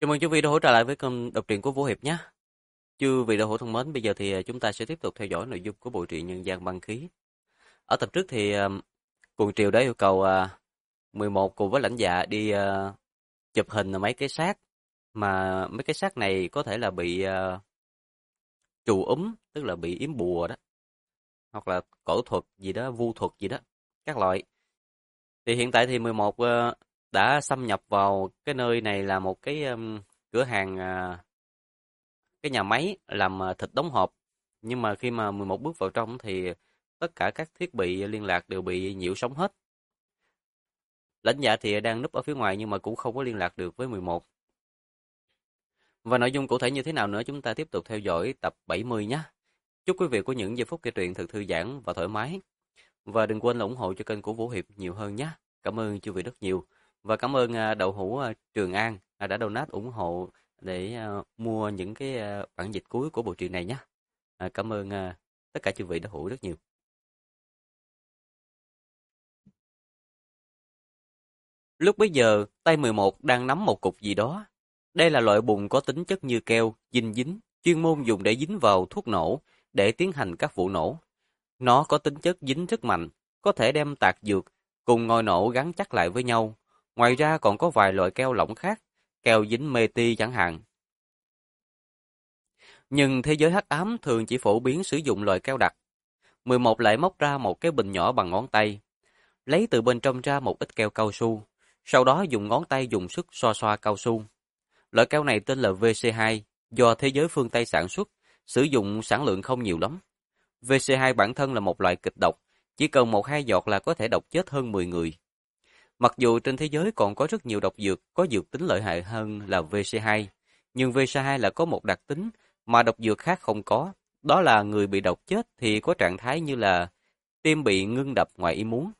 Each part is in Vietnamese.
Chào mừng quý vị đã hỗ trợ lại với kênh đọc truyện của Vũ Hiệp nhé. Chư vị đã hữu thân mến, bây giờ thì chúng ta sẽ tiếp tục theo dõi nội dung của bộ truyện Nhân gian băng khí. Ở tập trước thì Cuồng Triều đã yêu cầu 11 cùng với lãnh dạ đi chụp hình mấy cái xác, mà mấy cái xác này có thể là bị trù tức là bị yếm bùa đó, hoặc là cổ thuật gì đó, vu thuật gì đó, các loại. Thì hiện tại thì 11 đã xâm nhập vào cái nơi này là một cái cửa hàng, cái nhà máy làm thịt đóng hộp. Nhưng mà khi mà 11 bước vào trong thì tất cả các thiết bị liên lạc đều bị nhiễu sóng hết. Lãnh dạ thì đang núp ở phía ngoài nhưng mà cũng không có liên lạc được với 11. Và nội dung cụ thể như thế nào nữa chúng ta tiếp tục theo dõi tập 70 nhé. Chúc quý vị có những giây phút kể truyện thật thư giãn và thoải mái. Và đừng quên là ủng hộ cho kênh của Vũ Hiệp nhiều hơn nhé. Cảm ơn chư vị rất nhiều. Và cảm ơn Đậu Hũ Trường An đã donate ủng hộ để mua những cái bản dịch cuối của bộ truyện này nhé. Cảm ơn tất cả chư vị đã hữu rất nhiều. Lúc bấy giờ, tay 11 đang nắm một cục gì đó. Đây là loại bùn có tính chất như keo, dinh dính, chuyên môn dùng để dính vào thuốc nổ, để tiến hành các vụ nổ. Nó có tính chất dính rất mạnh, có thể đem tạc dược, cùng ngòi nổ gắn chắc lại với nhau. Ngoài ra còn có vài loại keo lỏng khác, keo dính mê ti chẳng hạn. Nhưng thế giới hắc ám thường chỉ phổ biến sử dụng loại keo đặc. 11 lại móc ra một cái bình nhỏ bằng ngón tay, lấy từ bên trong ra một ít keo cao su, sau đó dùng ngón tay dùng sức xoa xoa cao su. Loại keo này tên là VC2, do thế giới phương Tây sản xuất, sử dụng sản lượng không nhiều lắm. VC2 bản thân là một loại kịch độc, chỉ cần 1-2 giọt là có thể độc chết hơn 10 người. Mặc dù trên thế giới còn có rất nhiều độc dược có dược tính lợi hại hơn là VC2, nhưng VC2 là có một đặc tính mà độc dược khác không có, đó là người bị độc chết thì có trạng thái như là tim bị ngưng đập ngoài ý muốn.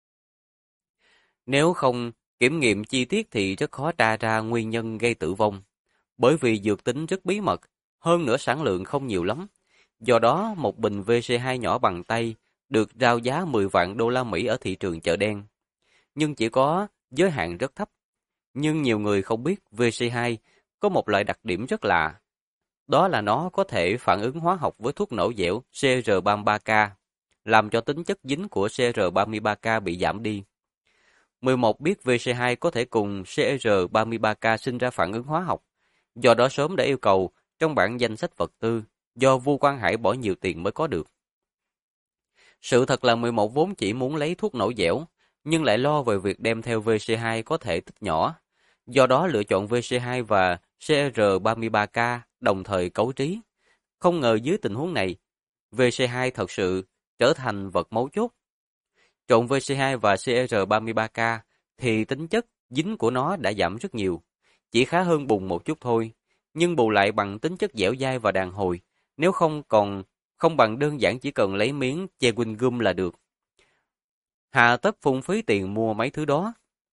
Nếu không kiểm nghiệm chi tiết thì rất khó tra ra nguyên nhân gây tử vong, bởi vì dược tính rất bí mật, hơn nữa sản lượng không nhiều lắm. Do đó, một bình VC2 nhỏ bằng tay được rao giá 10 vạn đô la Mỹ ở thị trường chợ đen, nhưng chỉ có giới hạn rất thấp. Nhưng nhiều người không biết VC2 có một loại đặc điểm rất lạ, đó là nó có thể phản ứng hóa học với thuốc nổ dẻo CR33K, làm cho tính chất dính của CR33K bị giảm đi. 11 biết VC2 có thể cùng CR33K sinh ra phản ứng hóa học, do đó sớm đã yêu cầu trong bản danh sách vật tư, do Vu Quang Hải bỏ nhiều tiền mới có được. Sự thật là 11 vốn chỉ muốn lấy thuốc nổ dẻo, nhưng lại lo về việc đem theo VC2 có thể tích nhỏ, do đó lựa chọn VC2 và CR33K đồng thời cấu trí. Không ngờ dưới tình huống này, VC2 thật sự trở thành vật mấu chốt. Trộn VC2 và CR33K thì tính chất dính của nó đã giảm rất nhiều, chỉ khá hơn bùn một chút thôi, nhưng bù lại bằng tính chất dẻo dai và đàn hồi, nếu không còn không bằng đơn giản chỉ cần lấy miếng chewing gum là được. Hà tất phung phí tiền mua mấy thứ đó.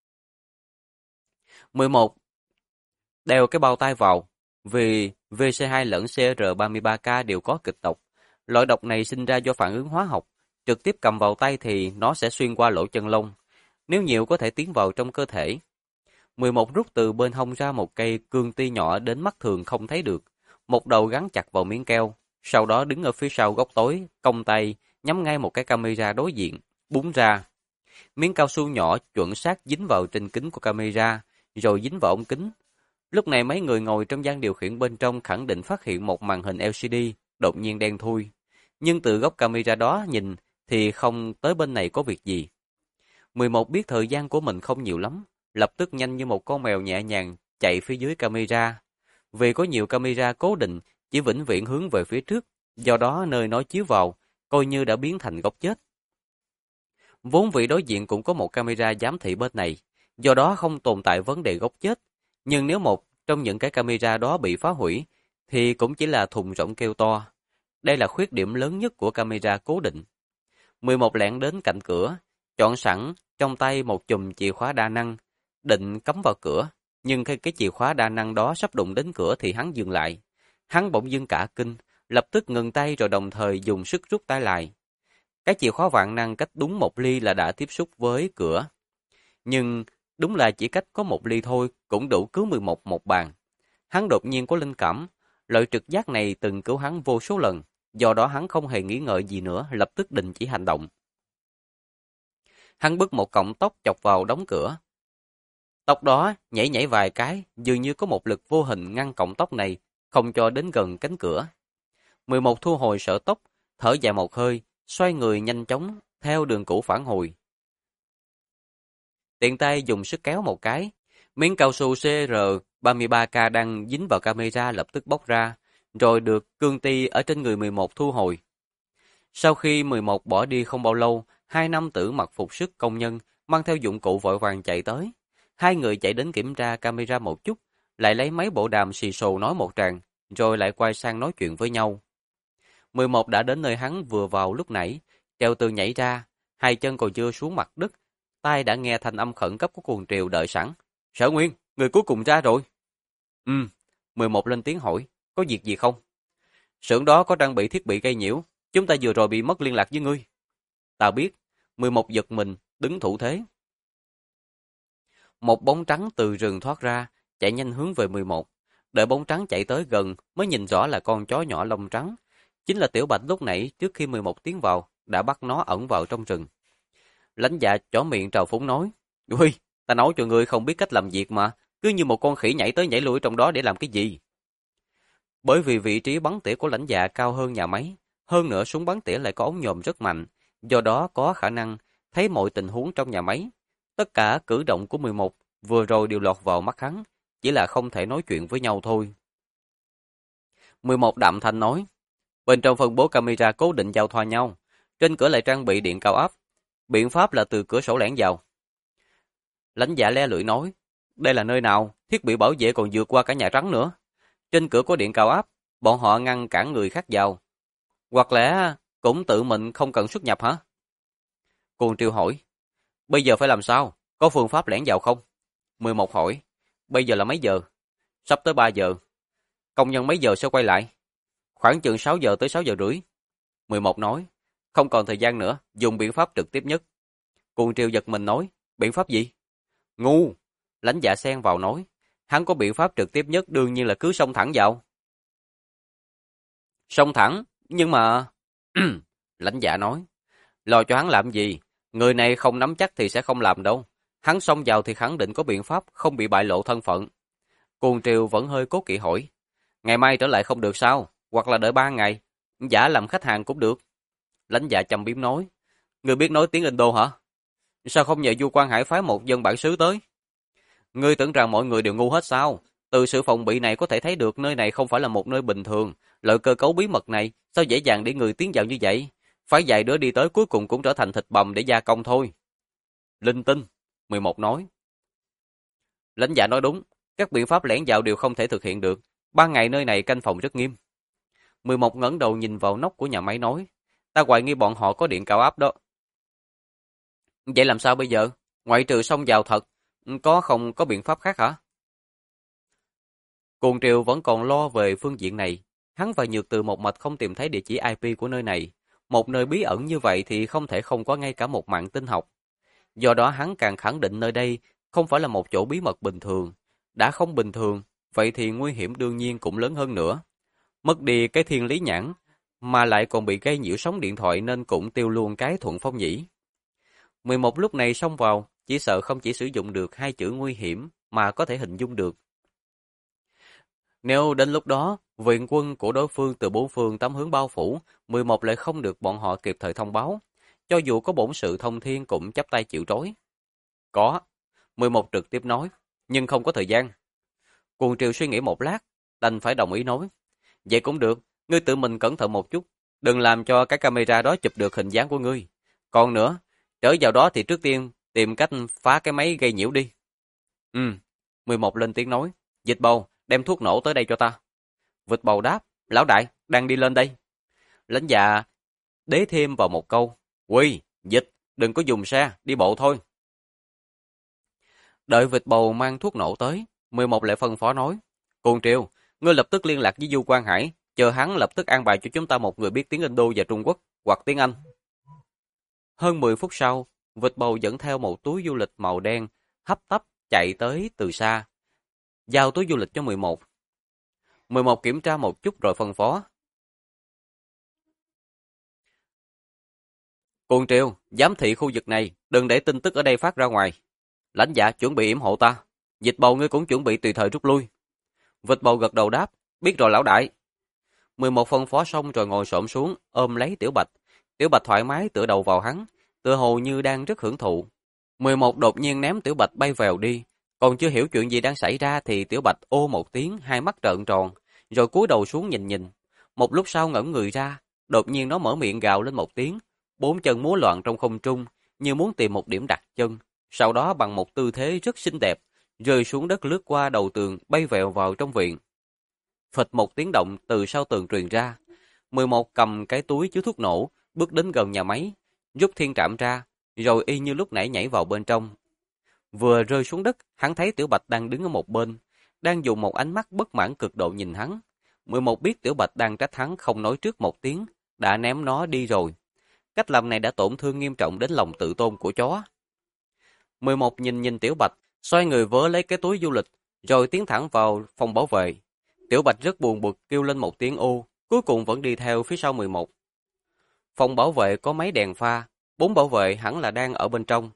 11. Đeo cái bao tay vào, vì VC2 lẫn CR33K đều có kịch độc. Loại độc này sinh ra do phản ứng hóa học, trực tiếp cầm vào tay thì nó sẽ xuyên qua lỗ chân lông, nếu nhiều có thể tiến vào trong cơ thể. 11 rút từ bên hông ra một cây cương ti nhỏ đến mắt thường không thấy được, một đầu gắn chặt vào miếng keo, sau đó đứng ở phía sau góc tối, cong tay, nhắm ngay một cái camera đối diện, búng ra. Miếng cao su nhỏ chuẩn xác dính vào trên kính của camera, rồi dính vào ống kính. Lúc này mấy người ngồi trong gian điều khiển bên trong khẳng định phát hiện một màn hình LCD đột nhiên đen thui. Nhưng từ góc camera đó nhìn thì không tới bên này có việc gì. 11 biết thời gian của mình không nhiều lắm, lập tức nhanh như một con mèo nhẹ nhàng chạy phía dưới camera. Vì có nhiều camera cố định, chỉ vĩnh viễn hướng về phía trước, do đó nơi nó chiếu vào, coi như đã biến thành góc chết. Vốn vị đối diện cũng có một camera giám thị bên này, do đó không tồn tại vấn đề góc chết. Nhưng nếu một trong những cái camera đó bị phá hủy, thì cũng chỉ là thùng rỗng kêu to. Đây là khuyết điểm lớn nhất của camera cố định. 11 lẻn đến cạnh cửa, chọn sẵn trong tay một chùm chìa khóa đa năng, định cắm vào cửa. Nhưng khi cái chìa khóa đa năng đó sắp đụng đến cửa thì hắn dừng lại. Hắn bỗng dưng cả kinh, lập tức ngừng tay rồi đồng thời dùng sức rút tay lại. Cái chìa khóa vạn năng cách đúng 1 ly là đã tiếp xúc với cửa. Nhưng đúng là chỉ cách có 1 ly thôi cũng đủ cứu 11 một bàn. Hắn đột nhiên có linh cảm, loại trực giác này từng cứu hắn vô số lần, do đó hắn không hề nghĩ ngợi gì nữa, lập tức đình chỉ hành động. Hắn bứt một cọng tóc chọc vào đóng cửa. Tóc đó nhảy nhảy vài cái, dường như có một lực vô hình ngăn cọng tóc này, không cho đến gần cánh cửa. 11 thu hồi sợi tóc, thở dài một hơi, xoay người nhanh chóng, theo đường cũ phản hồi. Tiện tay dùng sức kéo một cái, miếng cao su CR33K đang dính vào camera lập tức bóc ra, rồi được cương ti ở trên người 11 thu hồi. Sau khi 11 bỏ đi không bao lâu, hai nam tử mặc phục sức công nhân, mang theo dụng cụ vội vàng chạy tới. Hai người chạy đến kiểm tra camera một chút, lại lấy mấy bộ đàm xì xồ nói một tràng, rồi lại quay sang nói chuyện với nhau. 11 đã đến nơi hắn vừa vào lúc nãy, trèo tường nhảy ra, hai chân còn chưa xuống mặt đất, tai đã nghe thanh âm khẩn cấp của cuồng triều đợi sẵn. Sở Nguyên, người cuối cùng ra rồi. 11 lên tiếng hỏi, có việc gì không? Xưởng đó có trang bị thiết bị gây nhiễu, chúng ta vừa rồi bị mất liên lạc với ngươi. Ta biết. 11 giật mình, đứng thủ thế. Một bóng trắng từ rừng thoát ra, chạy nhanh hướng về 11. Đợi bóng trắng chạy tới gần mới nhìn rõ là con chó nhỏ lông trắng. Chính là Tiểu Bạch lúc nãy trước khi 11 tiến vào, đã bắt nó ẩn vào trong rừng. Lãnh Dạ chỏ miệng trào phúng nói, ui, ta nói cho ngươi không biết cách làm việc mà, cứ như một con khỉ nhảy tới nhảy lui trong đó để làm cái gì. Bởi vì vị trí bắn tỉa của Lãnh Dạ cao hơn nhà máy, hơn nữa súng bắn tỉa lại có ống nhòm rất mạnh, do đó có khả năng thấy mọi tình huống trong nhà máy. Tất cả cử động của 11 vừa rồi đều lọt vào mắt hắn, chỉ là không thể nói chuyện với nhau thôi. 11 đạm thanh nói, bên trong phân bố camera cố định giao thoa nhau, trên cửa lại trang bị điện cao áp, biện pháp là từ cửa sổ lẻn vào. Lãnh Dạ le lưỡi nói, đây là nơi nào, thiết bị bảo vệ còn vượt qua cả Nhà Trắng nữa. Trên cửa có điện cao áp, bọn họ ngăn cản người khác vào. Hoặc lẽ cũng tự mình không cần xuất nhập hả? Cuồng Triều hỏi, bây giờ phải làm sao? Có phương pháp lẻn vào không? 11 hỏi, bây giờ là mấy giờ? Sắp tới 3 giờ. Công nhân mấy giờ sẽ quay lại? Khoảng chừng 6 giờ tới 6 giờ rưỡi. 11 nói, không còn thời gian nữa, dùng biện pháp trực tiếp nhất. Cuồng Triều giật mình nói, biện pháp gì? Ngu! Lãnh Dạ xen vào nói, hắn có biện pháp trực tiếp nhất đương nhiên là cứ xông thẳng vào. Xông thẳng, nhưng mà... Lãnh Dạ nói, lo cho hắn làm gì? Người này không nắm chắc thì sẽ không làm đâu. Hắn xông vào thì khẳng định có biện pháp không bị bại lộ thân phận. Cuồng Triều vẫn hơi cố kỵ hỏi, ngày mai trở lại không được sao? Hoặc là đợi 3 ngày, giả làm khách hàng cũng được. Lãnh Dạ châm biếm nói, người biết nói tiếng Indo hả? Sao không nhờ Du Quan Hải phái một dân bản xứ tới? Ngươi tưởng rằng mọi người đều ngu hết sao? Từ sự phòng bị này có thể thấy được nơi này không phải là một nơi bình thường. Loại cơ cấu bí mật này sao dễ dàng để người tiến vào như vậy? Phải vài đứa đi tới cuối cùng cũng trở thành thịt bầm để gia công thôi. Linh tinh, 11 nói. Lãnh Dạ nói đúng, các biện pháp lẻn vào đều không thể thực hiện được. 3 ngày nơi này canh phòng rất nghiêm. 11 ngẩng đầu nhìn vào nóc của nhà máy nói, ta hoài nghi bọn họ có điện cao áp đó. Vậy làm sao bây giờ? Ngoại trừ xông vào thật, không có biện pháp khác hả? Cuồng Triều vẫn còn lo về phương diện này. Hắn và Nhược Từ một mạch không tìm thấy địa chỉ IP của nơi này. Một nơi bí ẩn như vậy thì không thể không có ngay cả một mạng tin học. Do đó hắn càng khẳng định nơi đây không phải là một chỗ bí mật bình thường. Đã không bình thường, vậy thì nguy hiểm đương nhiên cũng lớn hơn nữa. Mất đi cái thiên lý nhãn, mà lại còn bị gây nhiễu sóng điện thoại nên cũng tiêu luôn cái thuận phong nhĩ. 11 lúc này xông vào, chỉ sợ không chỉ sử dụng được hai chữ nguy hiểm mà có thể hình dung được. Nếu đến lúc đó, viện quân của đối phương từ bốn phương tám hướng bao phủ, 11 lại không được bọn họ kịp thời thông báo, cho dù có bổn sự thông thiên cũng chắp tay chịu trói. Có, 11 trực tiếp nói, nhưng không có thời gian. Cuồng Triều suy nghĩ một lát, đành phải đồng ý nói. Vậy cũng được, ngươi tự mình cẩn thận một chút, đừng làm cho cái camera đó chụp được hình dáng của ngươi. Còn nữa, trở vào đó thì trước tiên tìm cách phá cái máy gây nhiễu đi. 11 lên tiếng nói, Dịch Bầu, đem thuốc nổ tới đây cho ta. Vịt Bầu đáp, lão đại, đang đi lên đây. Lãnh Dạ đế thêm vào một câu, Quy, Dịch, đừng có dùng xe, đi bộ thôi. Đợi Vịt Bầu mang thuốc nổ tới, 11 lại phân phó nói, Cuồng Triều, ngươi lập tức liên lạc với Du Quan Hải, chờ hắn lập tức an bài cho chúng ta một người biết tiếng Indo và Trung Quốc, hoặc tiếng Anh. Hơn 10 phút sau, Vịt Bầu dẫn theo một túi du lịch màu đen, hấp tấp chạy tới từ xa. Giao túi du lịch cho 11. 11 kiểm tra một chút rồi phân phó. Cuồng Triều, giám thị khu vực này, đừng để tin tức ở đây phát ra ngoài. Lãnh dạ chuẩn bị yểm hộ ta. Dịch Bầu ngươi cũng chuẩn bị tùy thời rút lui. Vịt Bầu gật đầu đáp, biết rồi lão đại. 11 phân phó xong rồi ngồi xổm xuống, ôm lấy Tiểu Bạch. Tiểu Bạch thoải mái tựa đầu vào hắn, tựa hồ như đang rất hưởng thụ. 11 đột nhiên ném Tiểu Bạch bay vèo đi, còn chưa hiểu chuyện gì đang xảy ra thì Tiểu Bạch ô một tiếng, hai mắt trợn tròn, rồi cúi đầu xuống nhìn nhìn. Một lúc sau ngẩng người ra, đột nhiên nó mở miệng gào lên một tiếng, bốn chân múa loạn trong không trung, như muốn tìm một điểm đặt chân. Sau đó bằng một tư thế rất xinh đẹp, rơi xuống đất lướt qua đầu tường, bay vèo vào trong viện. Phịch một tiếng động từ sau tường truyền ra. 11 cầm cái túi chứa thuốc nổ, bước đến gần nhà máy, rút thiên trạm ra, rồi y như lúc nãy nhảy vào bên trong. Vừa rơi xuống đất, hắn thấy Tiểu Bạch đang đứng ở một bên, đang dùng một ánh mắt bất mãn cực độ nhìn hắn. 11 biết Tiểu Bạch đang trách hắn không nói trước một tiếng, đã ném nó đi rồi. Cách làm này đã tổn thương nghiêm trọng đến lòng tự tôn của chó. 11 nhìn nhìn Tiểu Bạch, xoay người vớ lấy cái túi du lịch, rồi tiến thẳng vào phòng bảo vệ. Tiểu Bạch rất buồn bực kêu lên một tiếng ô, cuối cùng vẫn đi theo phía sau 11. Phòng bảo vệ có mấy đèn pha, 4 bảo vệ hẳn là đang ở bên trong.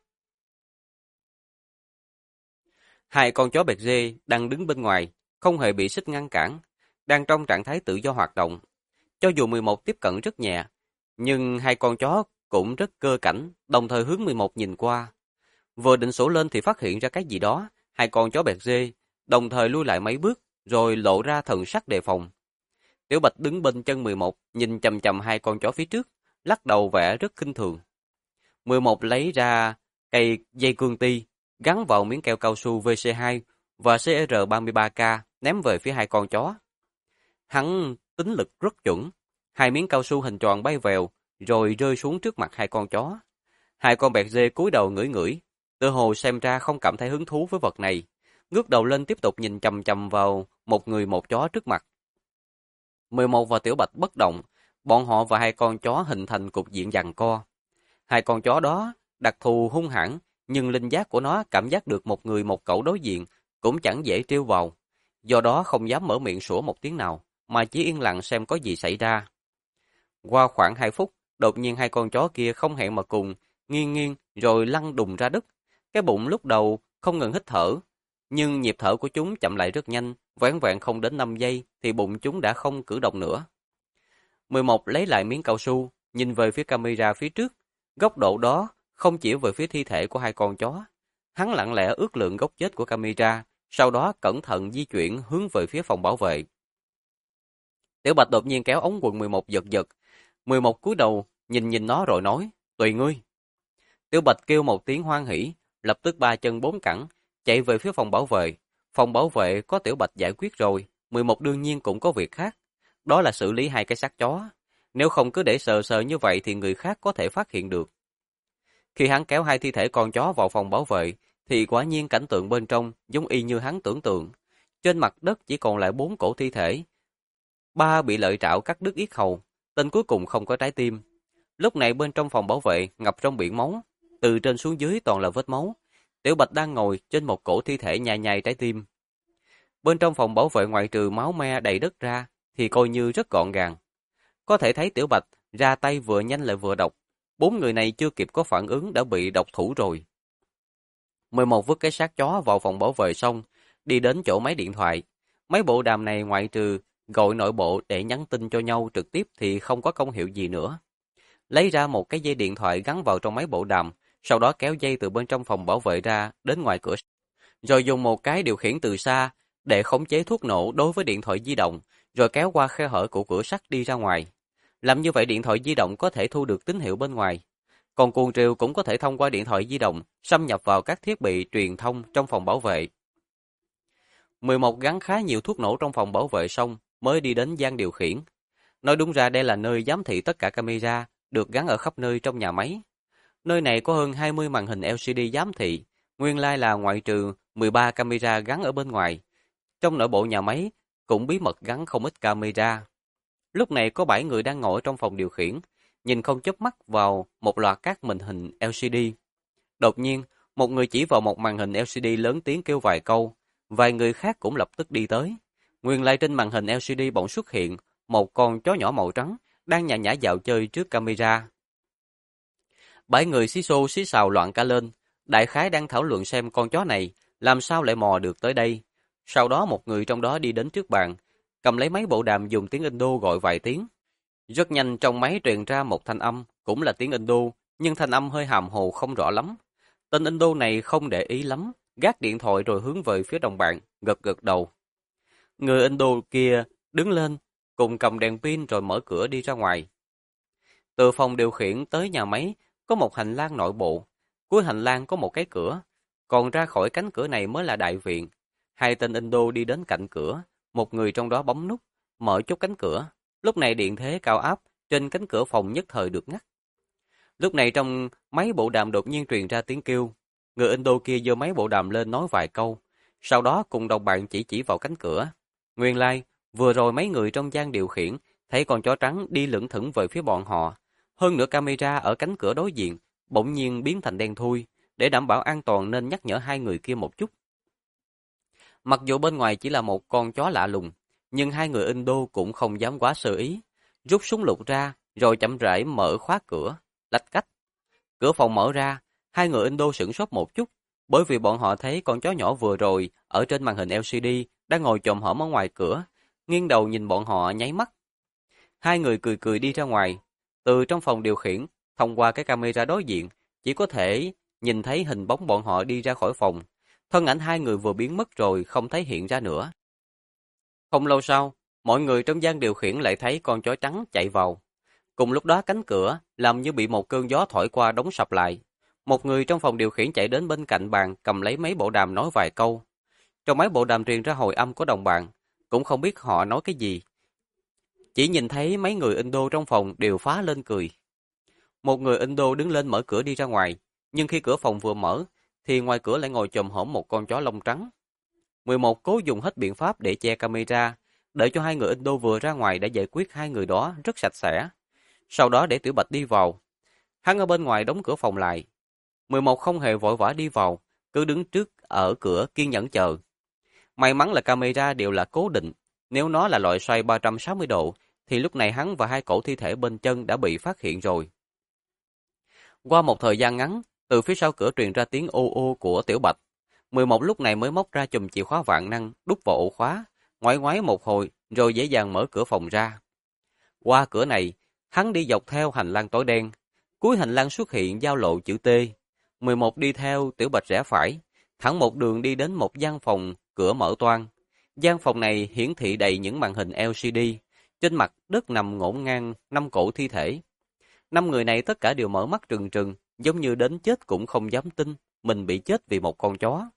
Hai con chó bẹt dê đang đứng bên ngoài, không hề bị xích ngăn cản, đang trong trạng thái tự do hoạt động. Cho dù 11 tiếp cận rất nhẹ, nhưng hai con chó cũng rất cơ cảnh, đồng thời hướng 11 nhìn qua. Vừa định sổ lên thì phát hiện ra cái gì đó, hai con chó bẹt dê đồng thời lui lại mấy bước, rồi lộ ra thần sắc đề phòng. Tiểu Bạch đứng bên chân 11, nhìn chằm chằm hai con chó phía trước, lắc đầu vẻ rất khinh thường. 11 lấy ra cây dây cương ti, gắn vào miếng keo cao su VC2 và CR33K, ném về phía hai con chó. Hắn tính lực rất chuẩn, hai miếng cao su hình tròn bay vèo, rồi rơi xuống trước mặt hai con chó. Hai con bẹt dê cúi đầu ngửi ngửi, tựa hồ xem ra không cảm thấy hứng thú với vật này, ngước đầu lên tiếp tục nhìn chằm chằm vào một người một chó trước mặt. 11 và Tiểu Bạch bất động, bọn họ và hai con chó hình thành cục diện giằng co. Hai con chó đó đặc thù hung hãn, nhưng linh giác của nó cảm giác được một người một cẩu đối diện, cũng chẳng dễ trêu vào. Do đó không dám mở miệng sủa một tiếng nào, mà chỉ yên lặng xem có gì xảy ra. Qua khoảng 2 phút, đột nhiên hai con chó kia không hẹn mà cùng, nghiêng nghiêng rồi lăn đùng ra đất. Cái bụng lúc đầu không ngừng hít thở, nhưng nhịp thở của chúng chậm lại rất nhanh, vẻn vẹn không đến 5 giây thì bụng chúng đã không cử động nữa. 11 lấy lại miếng cao su, nhìn về phía camera phía trước, góc độ đó không chỉ về phía thi thể của hai con chó. Hắn lặng lẽ ước lượng góc chết của camera, sau đó cẩn thận di chuyển hướng về phía phòng bảo vệ. Tiểu Bạch đột nhiên kéo ống quần 11 giật giật. 11 cúi đầu, nhìn nhìn nó rồi nói, tùy ngươi. Tiểu Bạch kêu một tiếng hoan hỉ, lập tức ba chân bốn cẳng, chạy về phía phòng bảo vệ. Phòng bảo vệ có Tiểu Bạch giải quyết rồi, 11 đương nhiên cũng có việc khác. Đó là xử lý hai cái xác chó. Nếu không cứ để sờ sờ như vậy thì người khác có thể phát hiện được. Khi hắn kéo hai thi thể con chó vào phòng bảo vệ, thì quả nhiên cảnh tượng bên trong giống y như hắn tưởng tượng. Trên mặt đất chỉ còn lại 4 cổ thi thể. 3 bị lợi trảo cắt đứt yết hầu, tên cuối cùng không có trái tim. Lúc này bên trong phòng bảo vệ ngập trong biển máu, từ trên xuống dưới toàn là vết máu. Tiểu Bạch đang ngồi trên một cổ thi thể nhai nhai trái tim. Bên trong phòng bảo vệ ngoại trừ máu me đầy đất ra, thì coi như rất gọn gàng. Có thể thấy Tiểu Bạch ra tay vừa nhanh lại vừa độc. 4 người này chưa kịp có phản ứng đã bị độc thủ rồi. 11 vứt cái xác chó vào phòng bảo vệ xong, đi đến chỗ máy điện thoại. Mấy bộ đàm này ngoại trừ gọi nội bộ để nhắn tin cho nhau trực tiếp thì không có công hiệu gì nữa. Lấy ra một cái dây điện thoại gắn vào trong máy bộ đàm, sau đó kéo dây từ bên trong phòng bảo vệ ra đến ngoài cửa. Rồi dùng một cái điều khiển từ xa để khống chế thuốc nổ đối với điện thoại di động, rồi kéo qua khe hở của cửa sắt đi ra ngoài. Làm như vậy điện thoại di động có thể thu được tín hiệu bên ngoài. Còn Cuồng Triều cũng có thể thông qua điện thoại di động xâm nhập vào các thiết bị truyền thông trong phòng bảo vệ. 11 gắn khá nhiều thuốc nổ trong phòng bảo vệ xong mới đi đến gian điều khiển. Nói đúng ra đây là nơi giám thị tất cả camera được gắn ở khắp nơi trong nhà máy. Nơi này có hơn 20 màn hình LCD giám thị, nguyên lai là ngoại trừ 13 camera gắn ở bên ngoài. Trong nội bộ nhà máy cũng bí mật gắn không ít camera. Lúc này có 7 người đang ngồi trong phòng điều khiển, nhìn không chớp mắt vào một loạt các màn hình LCD. Đột nhiên, một người chỉ vào một màn hình LCD lớn tiếng kêu vài câu, vài người khác cũng lập tức đi tới. Nguyên lai trên màn hình LCD bỗng xuất hiện một con chó nhỏ màu trắng đang nhả nhã dạo chơi trước camera. Bảy người xí xô xí xào loạn cả lên, đại khái đang thảo luận xem con chó này làm sao lại mò được tới đây. Sau đó một người trong đó đi đến trước bàn, cầm lấy máy bộ đàm dùng tiếng Indo gọi vài tiếng. Rất nhanh trong máy truyền ra một thanh âm, cũng là tiếng Indo, nhưng thanh âm hơi hàm hồ không rõ lắm. Tên Indo này không để ý lắm, gác điện thoại rồi hướng về phía đồng bạn, gật gật đầu. Người Indo kia đứng lên, cùng cầm đèn pin rồi mở cửa đi ra ngoài. Từ phòng điều khiển tới nhà máy có một hành lang nội bộ, cuối hành lang có một cái cửa, còn ra khỏi cánh cửa này mới là đại viện. Hai tên Indo đi đến cạnh cửa, một người trong đó bấm nút, mở chốt cánh cửa. Lúc này điện thế cao áp trên cánh cửa phòng nhất thời được ngắt. Lúc này trong máy bộ đàm đột nhiên truyền ra tiếng kêu. Người Indo kia giơ máy bộ đàm lên nói vài câu, sau đó cùng đồng bạn chỉ vào cánh cửa. Nguyên lai, vừa rồi mấy người trong gian điều khiển thấy con chó trắng đi lững thững về phía bọn họ. Hơn nữa camera ở cánh cửa đối diện bỗng nhiên biến thành đen thui, để đảm bảo an toàn nên nhắc nhở hai người kia một chút. Mặc dù bên ngoài chỉ là một con chó lạ lùng, nhưng hai người Indo cũng không dám quá sơ ý. Rút súng lục ra, rồi chậm rãi mở khóa cửa, lách cách. Cửa phòng mở ra, hai người Indo sửng sốt một chút, bởi vì bọn họ thấy con chó nhỏ vừa rồi ở trên màn hình LCD đang ngồi chồm hổm ở ngoài cửa, nghiêng đầu nhìn bọn họ nháy mắt. Hai người cười cười đi ra ngoài. Từ trong phòng điều khiển, thông qua cái camera đối diện, chỉ có thể nhìn thấy hình bóng bọn họ đi ra khỏi phòng. Thân ảnh hai người vừa biến mất rồi không thấy hiện ra nữa. Không lâu sau, mọi người trong gian điều khiển lại thấy con chó trắng chạy vào. Cùng lúc đó cánh cửa làm như bị một cơn gió thổi qua đóng sập lại. Một người trong phòng điều khiển chạy đến bên cạnh bàn cầm lấy máy bộ đàm nói vài câu. Trong máy bộ đàm truyền ra hồi âm của đồng bạn, cũng không biết họ nói cái gì. Chỉ nhìn thấy mấy người Indo trong phòng đều phá lên cười. Một người Indo đứng lên mở cửa đi ra ngoài, nhưng khi cửa phòng vừa mở, thì ngoài cửa lại ngồi chồm hổm một con chó lông trắng. 11 cố dùng hết biện pháp để che camera, đợi cho hai người Indo vừa ra ngoài đã giải quyết hai người đó rất sạch sẽ. Sau đó để Tiểu Bạch đi vào. Hắn ở bên ngoài đóng cửa phòng lại. 11 không hề vội vã đi vào, cứ đứng trước ở cửa kiên nhẫn chờ. May mắn là camera đều là cố định, nếu nó là loại xoay 360 độ, thì lúc này hắn và hai cổ thi thể bên chân đã bị phát hiện rồi. Qua một thời gian ngắn, từ phía sau cửa truyền ra tiếng ô ô của Tiểu Bạch. 11 lúc này mới móc ra chùm chìa khóa vạn năng, đút vào ổ khóa, ngoáy ngoáy một hồi, rồi dễ dàng mở cửa phòng ra. Qua cửa này, hắn đi dọc theo hành lang tối đen. Cuối hành lang xuất hiện giao lộ chữ T. 11 đi theo Tiểu Bạch rẽ phải, thẳng một đường đi đến một gian phòng, cửa mở toang. Gian phòng này hiển thị đầy những màn hình LCD, trên mặt đất nằm ngổn ngang 5 cổ thi thể. 5 người này tất cả đều mở mắt trừng trừng, giống như đến chết cũng không dám tin mình bị chết vì một con chó.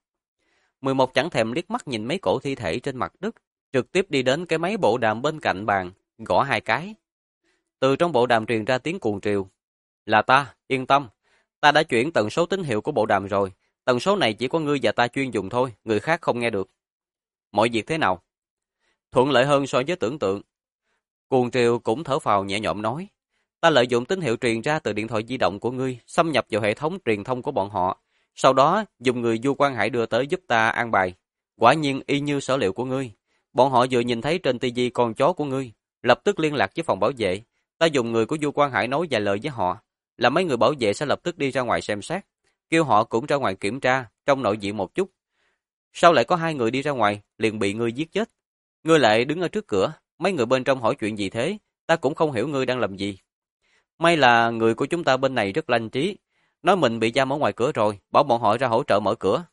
11 chẳng thèm liếc mắt nhìn mấy cổ thi thể trên mặt đất, trực tiếp đi đến cái máy bộ đàm bên cạnh bàn, gõ hai cái. Từ trong bộ đàm truyền ra tiếng cuồng triều. Là ta, yên tâm, ta đã chuyển tần số tín hiệu của bộ đàm rồi, tần số này chỉ có ngươi và ta chuyên dùng thôi, người khác không nghe được. Mọi việc thế nào? Thuận lợi hơn so với tưởng tượng. Cuồng triều cũng thở phào nhẹ nhõm nói. Ta lợi dụng tín hiệu truyền ra từ điện thoại di động của ngươi, xâm nhập vào hệ thống truyền thông của bọn họ. Sau đó, dùng người Du Quan Hải đưa tới giúp ta an bài. Quả nhiên y như sở liệu của ngươi. Bọn họ vừa nhìn thấy trên TV con chó của ngươi, lập tức liên lạc với phòng bảo vệ. Ta dùng người của Du Quan Hải nói vài lời với họ, là mấy người bảo vệ sẽ lập tức đi ra ngoài xem xét. Kêu họ cũng ra ngoài kiểm tra, trong nội diện một chút. Sau lại có hai người đi ra ngoài, liền bị ngươi giết chết. Ngươi lại đứng ở trước cửa, mấy người bên trong hỏi chuyện gì thế, ta cũng không hiểu ngươi đang làm gì. May là người của chúng ta bên này rất lanh trí, nói mình bị giam ở ngoài cửa rồi, bảo bọn họ ra hỗ trợ mở cửa.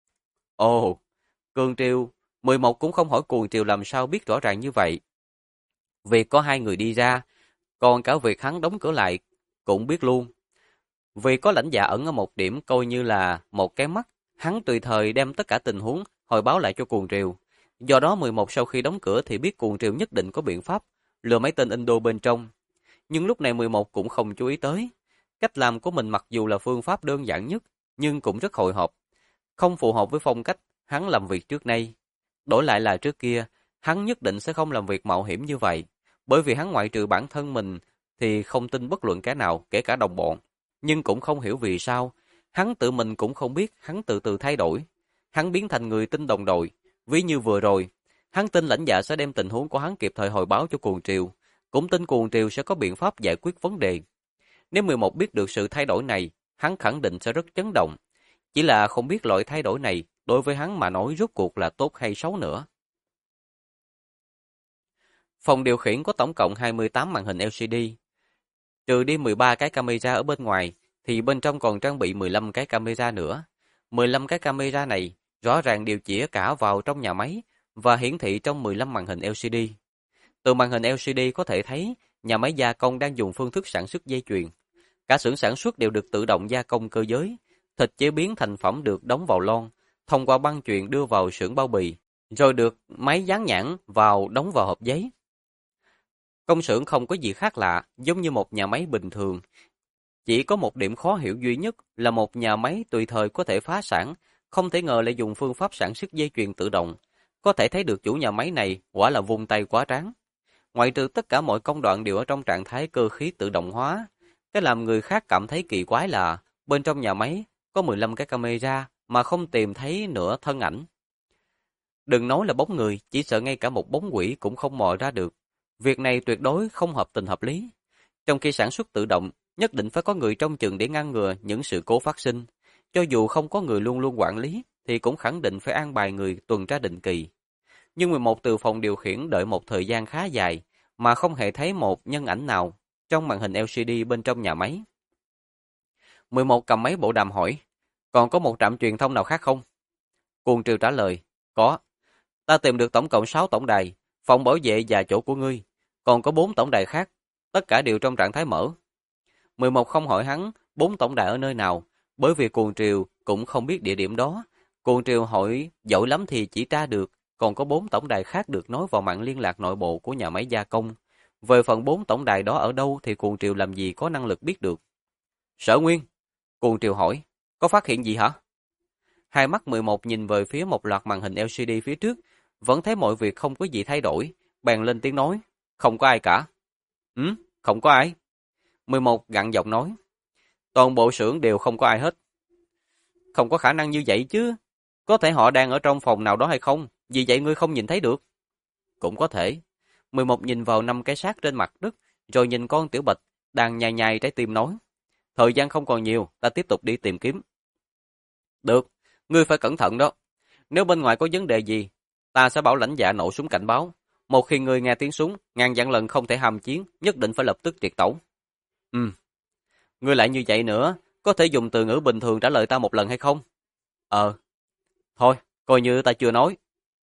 Ồ, Cường Triều, 11 cũng không hỏi Cuồng Triều làm sao biết rõ ràng như vậy. Việc có hai người đi ra, còn cả việc hắn đóng cửa lại, cũng biết luôn. Vì có lãnh dạ ẩn ở một điểm coi như là một cái mắt, hắn tùy thời đem tất cả tình huống hồi báo lại cho Cuồng Triều. Do đó 11 sau khi đóng cửa thì biết Cuồng Triều nhất định có biện pháp lừa mấy tên Indo bên trong. Nhưng lúc này 11 cũng không chú ý tới. Cách làm của mình mặc dù là phương pháp đơn giản nhất, nhưng cũng rất hồi hộp. Không phù hợp với phong cách hắn làm việc trước nay. Đổi lại là trước kia, hắn nhất định sẽ không làm việc mạo hiểm như vậy. Bởi vì hắn ngoại trừ bản thân mình thì không tin bất luận kẻ nào, kể cả đồng bọn. Nhưng cũng không hiểu vì sao, hắn tự mình cũng không biết hắn từ từ thay đổi. Hắn biến thành người tin đồng đội. Ví như vừa rồi, Hắn tin lãnh dạ sẽ đem tình huống của hắn kịp thời hồi báo cho Cuồng Triều, cũng tin Cuồng Triều sẽ có biện pháp giải quyết vấn đề. Nếu 11 biết được sự thay đổi này, hắn khẳng định sẽ rất chấn động. Chỉ là không biết loại thay đổi này đối với hắn mà nói rốt cuộc là tốt hay xấu nữa. Phòng điều khiển có tổng cộng 28 màn hình LCD. Trừ đi 13 cái camera ở bên ngoài, thì bên trong còn trang bị 15 cái camera nữa. 15 cái camera này rõ ràng đều chĩa cả vào trong nhà máy và hiển thị trong 15 màn hình LCD. Từ màn hình LCD có thể thấy nhà máy gia công đang dùng phương thức sản xuất dây chuyền. Cả xưởng sản xuất đều được tự động gia công cơ giới, thịt chế biến thành phẩm được đóng vào lon, thông qua băng chuyền đưa vào xưởng bao bì, rồi được máy dán nhãn vào đóng vào hộp giấy. Công xưởng không có gì khác lạ, giống như một nhà máy bình thường. Chỉ có một điểm khó hiểu duy nhất là một nhà máy tùy thời có thể phá sản, không thể ngờ lại dùng phương pháp sản xuất dây chuyền tự động. Có thể thấy được chủ nhà máy này quả là vung tay quá tráng. Ngoại trừ tất cả mọi công đoạn đều ở trong trạng thái cơ khí tự động hóa. Cái làm người khác cảm thấy kỳ quái là bên trong nhà máy có 15 cái camera mà không tìm thấy nửa thân ảnh. Đừng nói là bóng người, chỉ sợ ngay cả một bóng quỷ cũng không mò ra được. Việc này tuyệt đối không hợp tình hợp lý. Trong khi sản xuất tự động, nhất định phải có người trông chừng để ngăn ngừa những sự cố phát sinh. Cho dù không có người luôn luôn quản lý, thì cũng khẳng định phải an bài người tuần tra định kỳ. Nhưng 11 từ phòng điều khiển đợi một thời gian khá dài, mà không hề thấy một nhân ảnh nào trong màn hình LCD bên trong nhà máy. 11 cầm máy bộ đàm hỏi, còn có một trạm truyền thông nào khác không? Cuồng Triều trả lời, có. Ta tìm được tổng cộng 6 tổng đài, phòng bảo vệ và chỗ của ngươi, còn có 4 tổng đài khác, tất cả đều trong trạng thái mở. 11 không hỏi hắn 4 tổng đài ở nơi nào, bởi vì Cuồng Triều cũng không biết địa điểm đó. Cuồng Triều hỏi giỏi lắm thì chỉ tra được, còn có 4 tổng đài khác được nối vào mạng liên lạc nội bộ của nhà máy gia công. Về phần 4 tổng đài đó ở đâu thì Cuồng Triều làm gì có năng lực biết được. Sở Nguyên, Cuồng Triều hỏi, có phát hiện gì hả? Hai mắt 11 nhìn về phía một loạt màn hình LCD phía trước, vẫn thấy mọi việc không có gì thay đổi, bèn lên tiếng nói, không có ai cả. Không có ai. 11 gằn giọng nói, toàn bộ xưởng đều không có ai hết. Không có khả năng như vậy chứ, có thể họ đang ở trong phòng nào đó hay không, vì vậy ngươi không nhìn thấy được. Cũng có thể. 11 nhìn vào 5 cái xác trên mặt đất, rồi nhìn con tiểu bạch đang nhai nhai trái tim nói, thời gian không còn nhiều, ta tiếp tục đi tìm kiếm. Được, ngươi phải cẩn thận đó. Nếu bên ngoài có vấn đề gì, ta sẽ bảo lãnh dạ nổ súng cảnh báo. Một khi ngươi nghe tiếng súng, ngàn vạn lần không thể hàm chiến, nhất định phải lập tức triệt tẩu. Ngươi lại như vậy nữa, có thể dùng từ ngữ bình thường trả lời ta một lần hay không? Thôi, coi như ta chưa nói.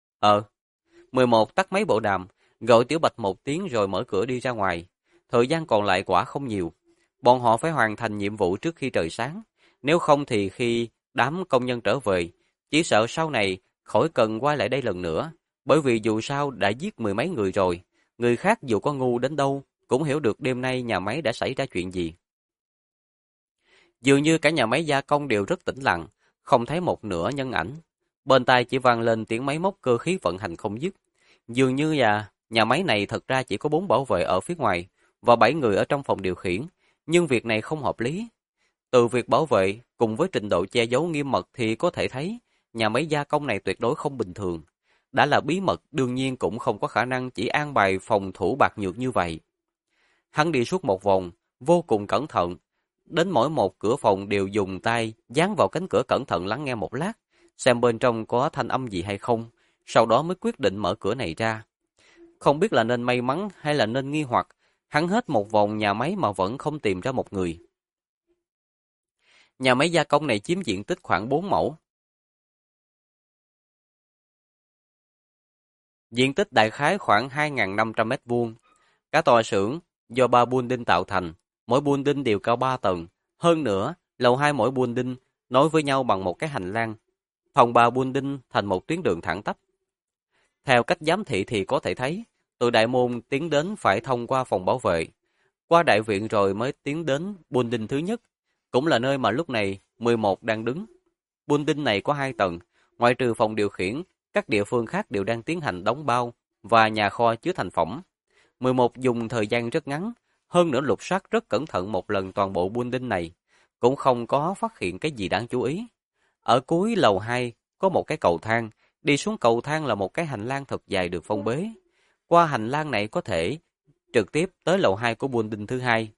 11 tắt máy bộ đàm, gọi Tiểu Bạch một tiếng rồi mở cửa đi ra ngoài. Thời gian còn lại quả không nhiều. Bọn họ phải hoàn thành nhiệm vụ trước khi trời sáng. Nếu không thì khi đám công nhân trở về, chỉ sợ sau này khỏi cần quay lại đây lần nữa. Bởi vì dù sao đã giết mười mấy người rồi. Người khác dù có ngu đến đâu, cũng hiểu được đêm nay nhà máy đã xảy ra chuyện gì. Dường như cả nhà máy gia công đều rất tĩnh lặng, không thấy một nửa nhân ảnh. Bên tai chỉ vang lên tiếng máy móc cơ khí vận hành không dứt. Dường như nhà máy này thật ra chỉ có 4 bảo vệ ở phía ngoài và 7 người ở trong phòng điều khiển, nhưng việc này không hợp lý. Từ việc bảo vệ cùng với trình độ che giấu nghiêm mật thì có thể thấy nhà máy gia công này tuyệt đối không bình thường. Đã là bí mật đương nhiên cũng không có khả năng chỉ an bài phòng thủ bạc nhược như vậy. Hắn đi suốt một vòng, vô cùng cẩn thận. Đến mỗi một cửa phòng đều dùng tay dán vào cánh cửa cẩn thận lắng nghe một lát, xem bên trong có thanh âm gì hay không, sau đó mới quyết định mở cửa này ra. Không biết là nên may mắn hay là nên nghi hoặc, hắn hết một vòng nhà máy mà vẫn không tìm ra một người. Nhà máy gia công này chiếm diện tích khoảng 4 mẫu. Diện tích đại khái khoảng 2.500 m². Cả tòa xưởng do 3 building tạo thành, mỗi building đều cao 3 tầng. Hơn nữa, lầu 2 mỗi building nối với nhau bằng một cái hành lang. Phòng 3 building thành một tuyến đường thẳng tắp. Theo cách giám thị thì có thể thấy, từ đại môn tiến đến phải thông qua phòng bảo vệ, qua đại viện rồi mới tiến đến building thứ nhất, cũng là nơi mà lúc này 11 đang đứng. Building này có 2 tầng, ngoại trừ phòng điều khiển, các địa phương khác đều đang tiến hành đóng bao và nhà kho chứa thành phẩm. 11 dùng thời gian rất ngắn, hơn nữa lục soát rất cẩn thận một lần toàn bộ building này, cũng không có phát hiện cái gì đáng chú ý. Ở cuối lầu 2 có một cái cầu thang, Đi xuống cầu thang là một cái hành lang thật dài được phong bế. Qua hành lang này có thể trực tiếp tới lầu 2 của building thứ hai.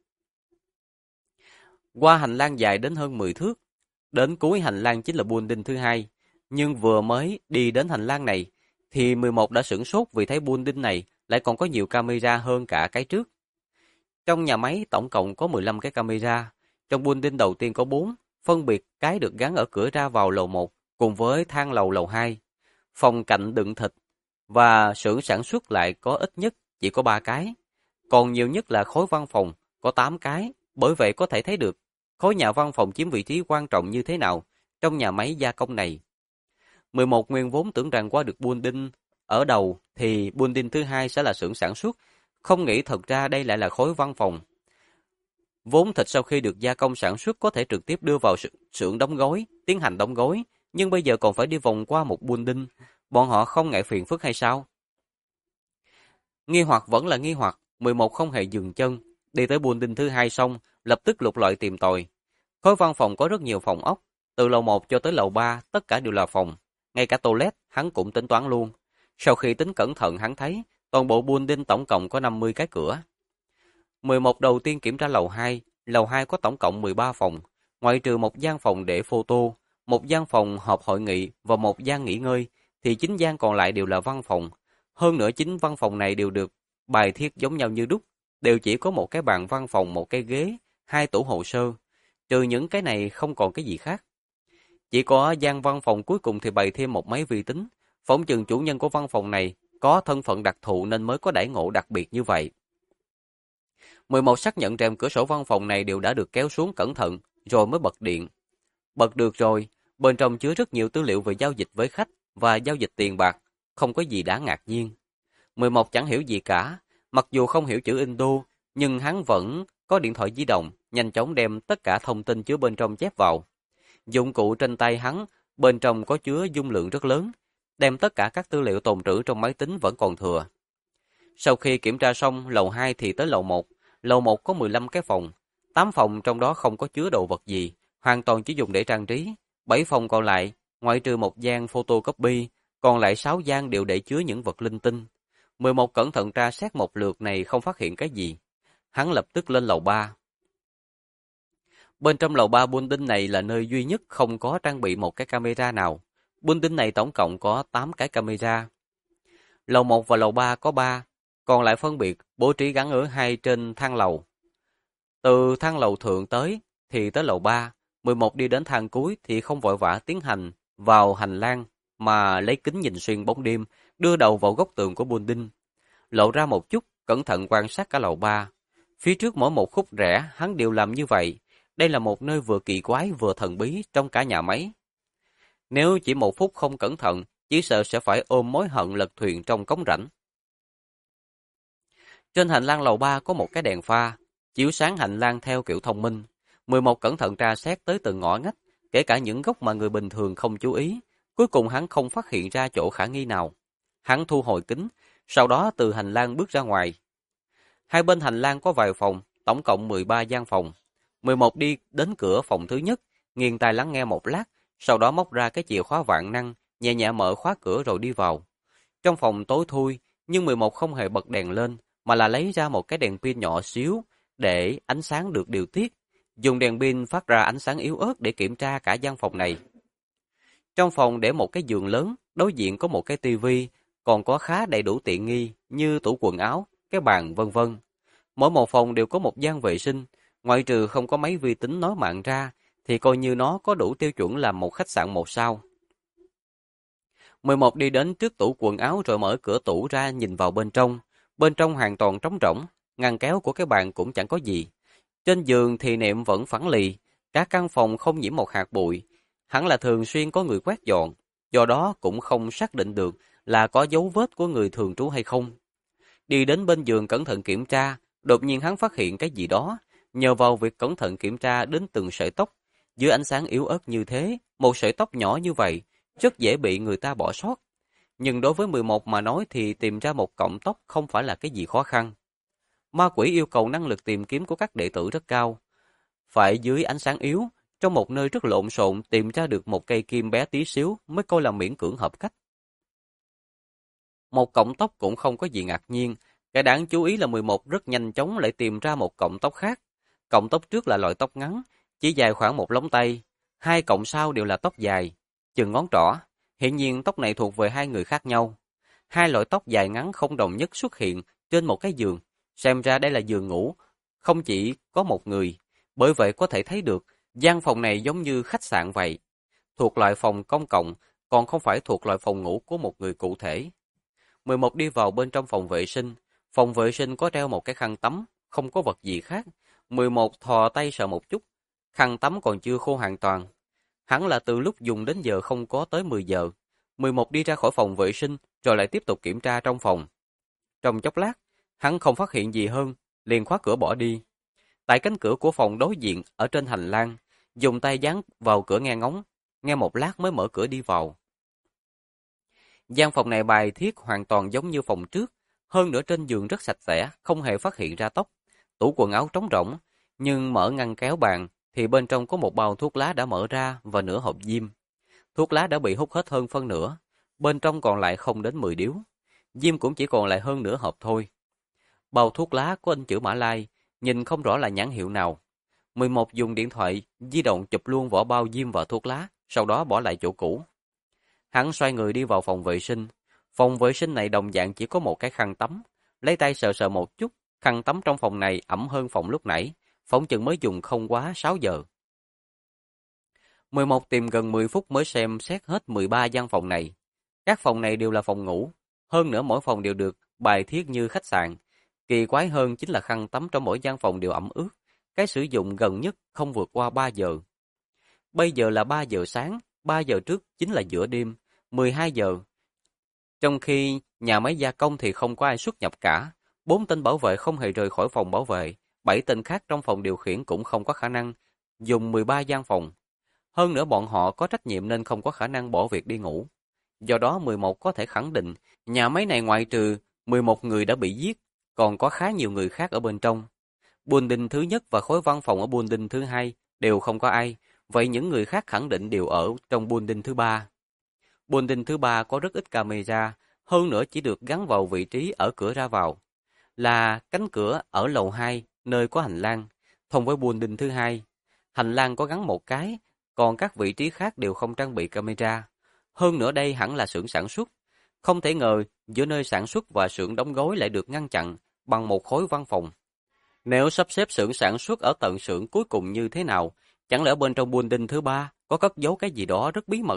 Qua hành lang dài đến hơn 10 thước, đến cuối hành lang chính là building thứ hai. Nhưng vừa mới đi đến hành lang này, thì 11 đã sửng sốt vì thấy building này lại còn có nhiều camera hơn cả cái trước. Trong nhà máy tổng cộng có 15 cái camera. Trong building đầu tiên có 4, phân biệt cái được gắn ở cửa ra vào lầu 1 cùng với thang lầu 2. Phòng cạnh đựng thịt và xưởng sản xuất lại có ít nhất chỉ có 3 cái. Còn nhiều nhất là khối văn phòng có 8 cái. Bởi vậy có thể thấy được khối nhà văn phòng chiếm vị trí quan trọng như thế nào trong nhà máy gia công này. 11 nguyên vốn tưởng rằng qua được building ở đầu thì building thứ hai sẽ là xưởng sản xuất, không nghĩ thật ra đây lại là khối văn phòng. Vốn thịt sau khi được gia công sản xuất có thể trực tiếp đưa vào xưởng đóng gói, tiến hành đóng gói, nhưng bây giờ còn phải đi vòng qua một building, bọn họ không ngại phiền phức hay sao? Nghi hoặc vẫn là nghi hoặc, 11 không hề dừng chân, đi tới building thứ hai xong, lập tức lục lọi tìm tòi. Khối văn phòng có rất nhiều phòng ốc, từ lầu 1 cho tới lầu 3, tất cả đều là phòng. Ngay cả toilet, hắn cũng tính toán luôn. Sau khi tính cẩn thận hắn thấy, toàn bộ building tổng cộng có 50 cái cửa. 11 đầu tiên kiểm tra lầu 2 có tổng cộng 13 phòng, ngoại trừ một gian phòng để photo, một gian phòng họp hội nghị và một gian nghỉ ngơi, thì 9 gian còn lại đều là văn phòng. Hơn nữa 9 văn phòng này đều được bài thiết giống nhau như đúc, đều chỉ có một cái bàn văn phòng, một cái ghế, 2 tủ hồ sơ. Trừ những cái này không còn cái gì khác. Chỉ có gian văn phòng cuối cùng thì bày thêm một máy vi tính, phỏng chừng chủ nhân của văn phòng này có thân phận đặc thù nên mới có đãi ngộ đặc biệt như vậy. 11 xác nhận rèm cửa sổ văn phòng này đều đã được kéo xuống cẩn thận, rồi mới bật điện. Bật được rồi, bên trong chứa rất nhiều tư liệu về giao dịch với khách và giao dịch tiền bạc, không có gì đáng ngạc nhiên. 11 chẳng hiểu gì cả, mặc dù không hiểu chữ Indo, nhưng hắn vẫn có điện thoại di động, nhanh chóng đem tất cả thông tin chứa bên trong chép vào. Dụng cụ trên tay hắn, bên trong có chứa dung lượng rất lớn, đem tất cả các tư liệu tồn trữ trong máy tính vẫn còn thừa. Sau khi kiểm tra xong lầu 2 thì tới lầu 1. Lầu 1 có 15 cái phòng, 8 phòng trong đó không có chứa đồ vật gì, hoàn toàn chỉ dùng để trang trí. 7 phòng còn lại, ngoại trừ một gian photocopy, còn lại 6 gian đều để chứa những vật linh tinh. 11 cẩn thận tra xét một lượt này không phát hiện cái gì. Hắn lập tức lên lầu 3. Bên trong lầu 3 building này là nơi duy nhất không có trang bị một cái camera nào. Building này tổng cộng có 8 cái camera. Lầu 1 và lầu 3 có 3, còn lại phân biệt bố trí gắn ở 2 trên thang lầu. Từ thang lầu thượng tới thì tới lầu 3, 11 đi đến thang cuối thì không vội vã tiến hành vào hành lang mà lấy kính nhìn xuyên bóng đêm, đưa đầu vào góc tường của building. Lộ ra một chút, cẩn thận quan sát cả lầu 3. Phía trước mỗi một khúc rẽ hắn đều làm như vậy. Đây là một nơi vừa kỳ quái vừa thần bí trong cả nhà máy. Nếu chỉ một phút không cẩn thận, chỉ sợ sẽ phải ôm mối hận lật thuyền trong cống rãnh. Trên hành lang lầu 3 có một cái đèn pha, chiếu sáng hành lang theo kiểu thông minh. 11 cẩn thận tra xét tới từng ngõ ngách, kể cả những góc mà người bình thường không chú ý. Cuối cùng hắn không phát hiện ra chỗ khả nghi nào. Hắn thu hồi kính, sau đó từ hành lang bước ra ngoài. Hai bên hành lang có vài phòng, tổng cộng 13 gian phòng. 11 đi đến cửa phòng thứ nhất, nghiêng tai lắng nghe một lát, sau đó móc ra cái chìa khóa vạn năng, nhẹ nhẹ mở khóa cửa rồi đi vào. Trong phòng tối thui, nhưng 11 không hề bật đèn lên, mà là lấy ra một cái đèn pin nhỏ xíu để ánh sáng được điều tiết. Dùng đèn pin phát ra ánh sáng yếu ớt để kiểm tra cả gian phòng này. Trong phòng để một cái giường lớn, đối diện có một cái tivi, còn có khá đầy đủ tiện nghi như tủ quần áo, cái bàn vân vân. Mỗi một phòng đều có một gian vệ sinh, ngoại trừ không có máy vi tính nối mạng ra, thì coi như nó có đủ tiêu chuẩn làm một khách sạn 1 sao. 11 đi đến trước tủ quần áo rồi mở cửa tủ ra nhìn vào bên trong. Bên trong hoàn toàn trống rỗng, ngăn kéo của cái bàn cũng chẳng có gì. Trên giường thì nệm vẫn phẳng lì, cả căn phòng không nhiễm một hạt bụi. Hẳn là thường xuyên có người quét dọn, do đó cũng không xác định được là có dấu vết của người thường trú hay không. Đi đến bên giường cẩn thận kiểm tra, đột nhiên hắn phát hiện cái gì đó. Nhờ vào việc cẩn thận kiểm tra đến từng sợi tóc, dưới ánh sáng yếu ớt như thế, một sợi tóc nhỏ như vậy, rất dễ bị người ta bỏ sót. Nhưng đối với 11 mà nói thì tìm ra một cọng tóc không phải là cái gì khó khăn. Ma quỷ yêu cầu năng lực tìm kiếm của các đệ tử rất cao. Phải dưới ánh sáng yếu, trong một nơi rất lộn xộn tìm ra được một cây kim bé tí xíu mới coi là miễn cưỡng hợp cách. Một cọng tóc cũng không có gì ngạc nhiên. Cái đáng chú ý là 11 rất nhanh chóng lại tìm ra một cọng tóc khác. Cọng tóc trước là loại tóc ngắn, chỉ dài khoảng một lóng tay. Hai cọng sau đều là tóc dài, chừng ngón trỏ. Hiện nhiên tóc này thuộc về hai người khác nhau. Hai loại tóc dài ngắn không đồng nhất xuất hiện trên một cái giường. Xem ra đây là giường ngủ, không chỉ có một người. Bởi vậy có thể thấy được, gian phòng này giống như khách sạn vậy. Thuộc loại phòng công cộng, còn không phải thuộc loại phòng ngủ của một người cụ thể. 11 đi vào bên trong phòng vệ sinh. Phòng vệ sinh có treo một cái khăn tắm, không có vật gì khác. 11 thò tay sờ một chút, khăn tắm còn chưa khô hoàn toàn. Hẳn là từ lúc dùng đến giờ không có tới 10 giờ. 11 đi ra khỏi phòng vệ sinh, rồi lại tiếp tục kiểm tra trong phòng. Trong chốc lát, hắn không phát hiện gì hơn, liền khóa cửa bỏ đi. Tại cánh cửa của phòng đối diện ở trên hành lang, dùng tay dán vào cửa nghe ngóng, nghe một lát mới mở cửa đi vào. Gian phòng này bài thiết hoàn toàn giống như phòng trước, hơn nữa trên giường rất sạch sẽ, không hề phát hiện ra tóc. Tủ quần áo trống rỗng, nhưng mở ngăn kéo bàn thì bên trong có một bao thuốc lá đã mở ra và nửa hộp diêm. Thuốc lá đã bị hút hết hơn phân nửa, bên trong còn lại không đến 10 điếu. Diêm cũng chỉ còn lại hơn nửa hộp thôi. Bao thuốc lá có in chữ Mã Lai, nhìn không rõ là nhãn hiệu nào. 11 dùng điện thoại di động chụp luôn vỏ bao diêm và thuốc lá, sau đó bỏ lại chỗ cũ. Hắn xoay người đi vào phòng vệ sinh. Phòng vệ sinh này đồng dạng chỉ có một cái khăn tắm. Lấy tay sờ sờ một chút, khăn tắm trong phòng này ẩm hơn phòng lúc nãy, phỏng chừng mới dùng không quá 6 giờ. 11 tìm gần 10 phút mới xem xét hết 13 gian phòng này. Các phòng này đều là phòng ngủ, hơn nữa mỗi phòng đều được bài thiết như khách sạn. Kỳ quái hơn chính là khăn tắm trong mỗi gian phòng đều ẩm ướt, cái sử dụng gần nhất không vượt qua 3 giờ. Bây giờ là 3 giờ sáng, 3 giờ trước chính là giữa đêm, 12 giờ. Trong khi nhà máy gia công thì không có ai xuất nhập cả, 4 tên bảo vệ không hề rời khỏi phòng bảo vệ, 7 tên khác trong phòng điều khiển cũng không có khả năng dùng 13 gian phòng. Hơn nữa bọn họ có trách nhiệm nên không có khả năng bỏ việc đi ngủ. Do đó 11 có thể khẳng định, nhà máy này ngoại trừ 11 người đã bị giết, còn có khá nhiều người khác ở bên trong. Building thứ nhất và khối văn phòng ở building thứ hai đều không có ai, vậy những người khác khẳng định đều ở trong building thứ ba. Building thứ ba có rất ít camera, hơn nữa chỉ được gắn vào vị trí ở cửa ra vào. Là cánh cửa ở lầu 2, nơi có hành lang, thông với building thứ hai. Hành lang có gắn một cái, còn các vị trí khác đều không trang bị camera. Hơn nữa đây hẳn là xưởng sản xuất. Không thể ngờ giữa nơi sản xuất và xưởng đóng gói lại được ngăn chặn bằng một khối văn phòng. Nếu sắp xếp xưởng sản xuất ở tận xưởng cuối cùng như thế nào, chẳng lẽ bên trong building thứ ba có cất giấu cái gì đó rất bí mật?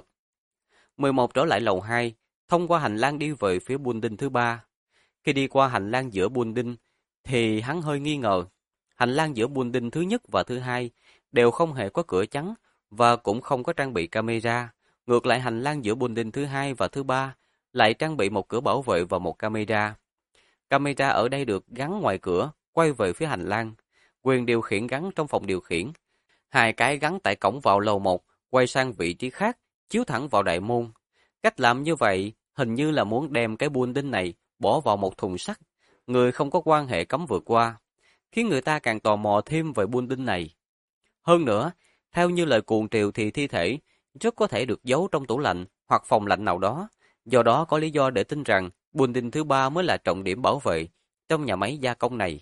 11 trở lại lầu 2, thông qua hành lang đi về phía building thứ ba. Khi đi qua hành lang giữa building thì hắn hơi nghi ngờ. Hành lang giữa building thứ nhất và thứ hai đều không hề có cửa chắn và cũng không có trang bị camera. Ngược lại hành lang giữa building thứ hai và thứ ba lại trang bị một cửa bảo vệ và một camera. Camera ở đây được gắn ngoài cửa, quay về phía hành lang. Quyền điều khiển gắn trong phòng điều khiển. Hai cái gắn tại cổng vào lầu 1, quay sang vị trí khác, chiếu thẳng vào đại môn. Cách làm như vậy hình như là muốn đem cái building này bỏ vào một thùng sắt. Người không có quan hệ cấm vượt qua, khiến người ta càng tò mò thêm về building này. Hơn nữa, theo như lời cuồng triều thì thi thể rất có thể được giấu trong tủ lạnh hoặc phòng lạnh nào đó. Do đó có lý do để tin rằng building thứ ba mới là trọng điểm bảo vệ trong nhà máy gia công này.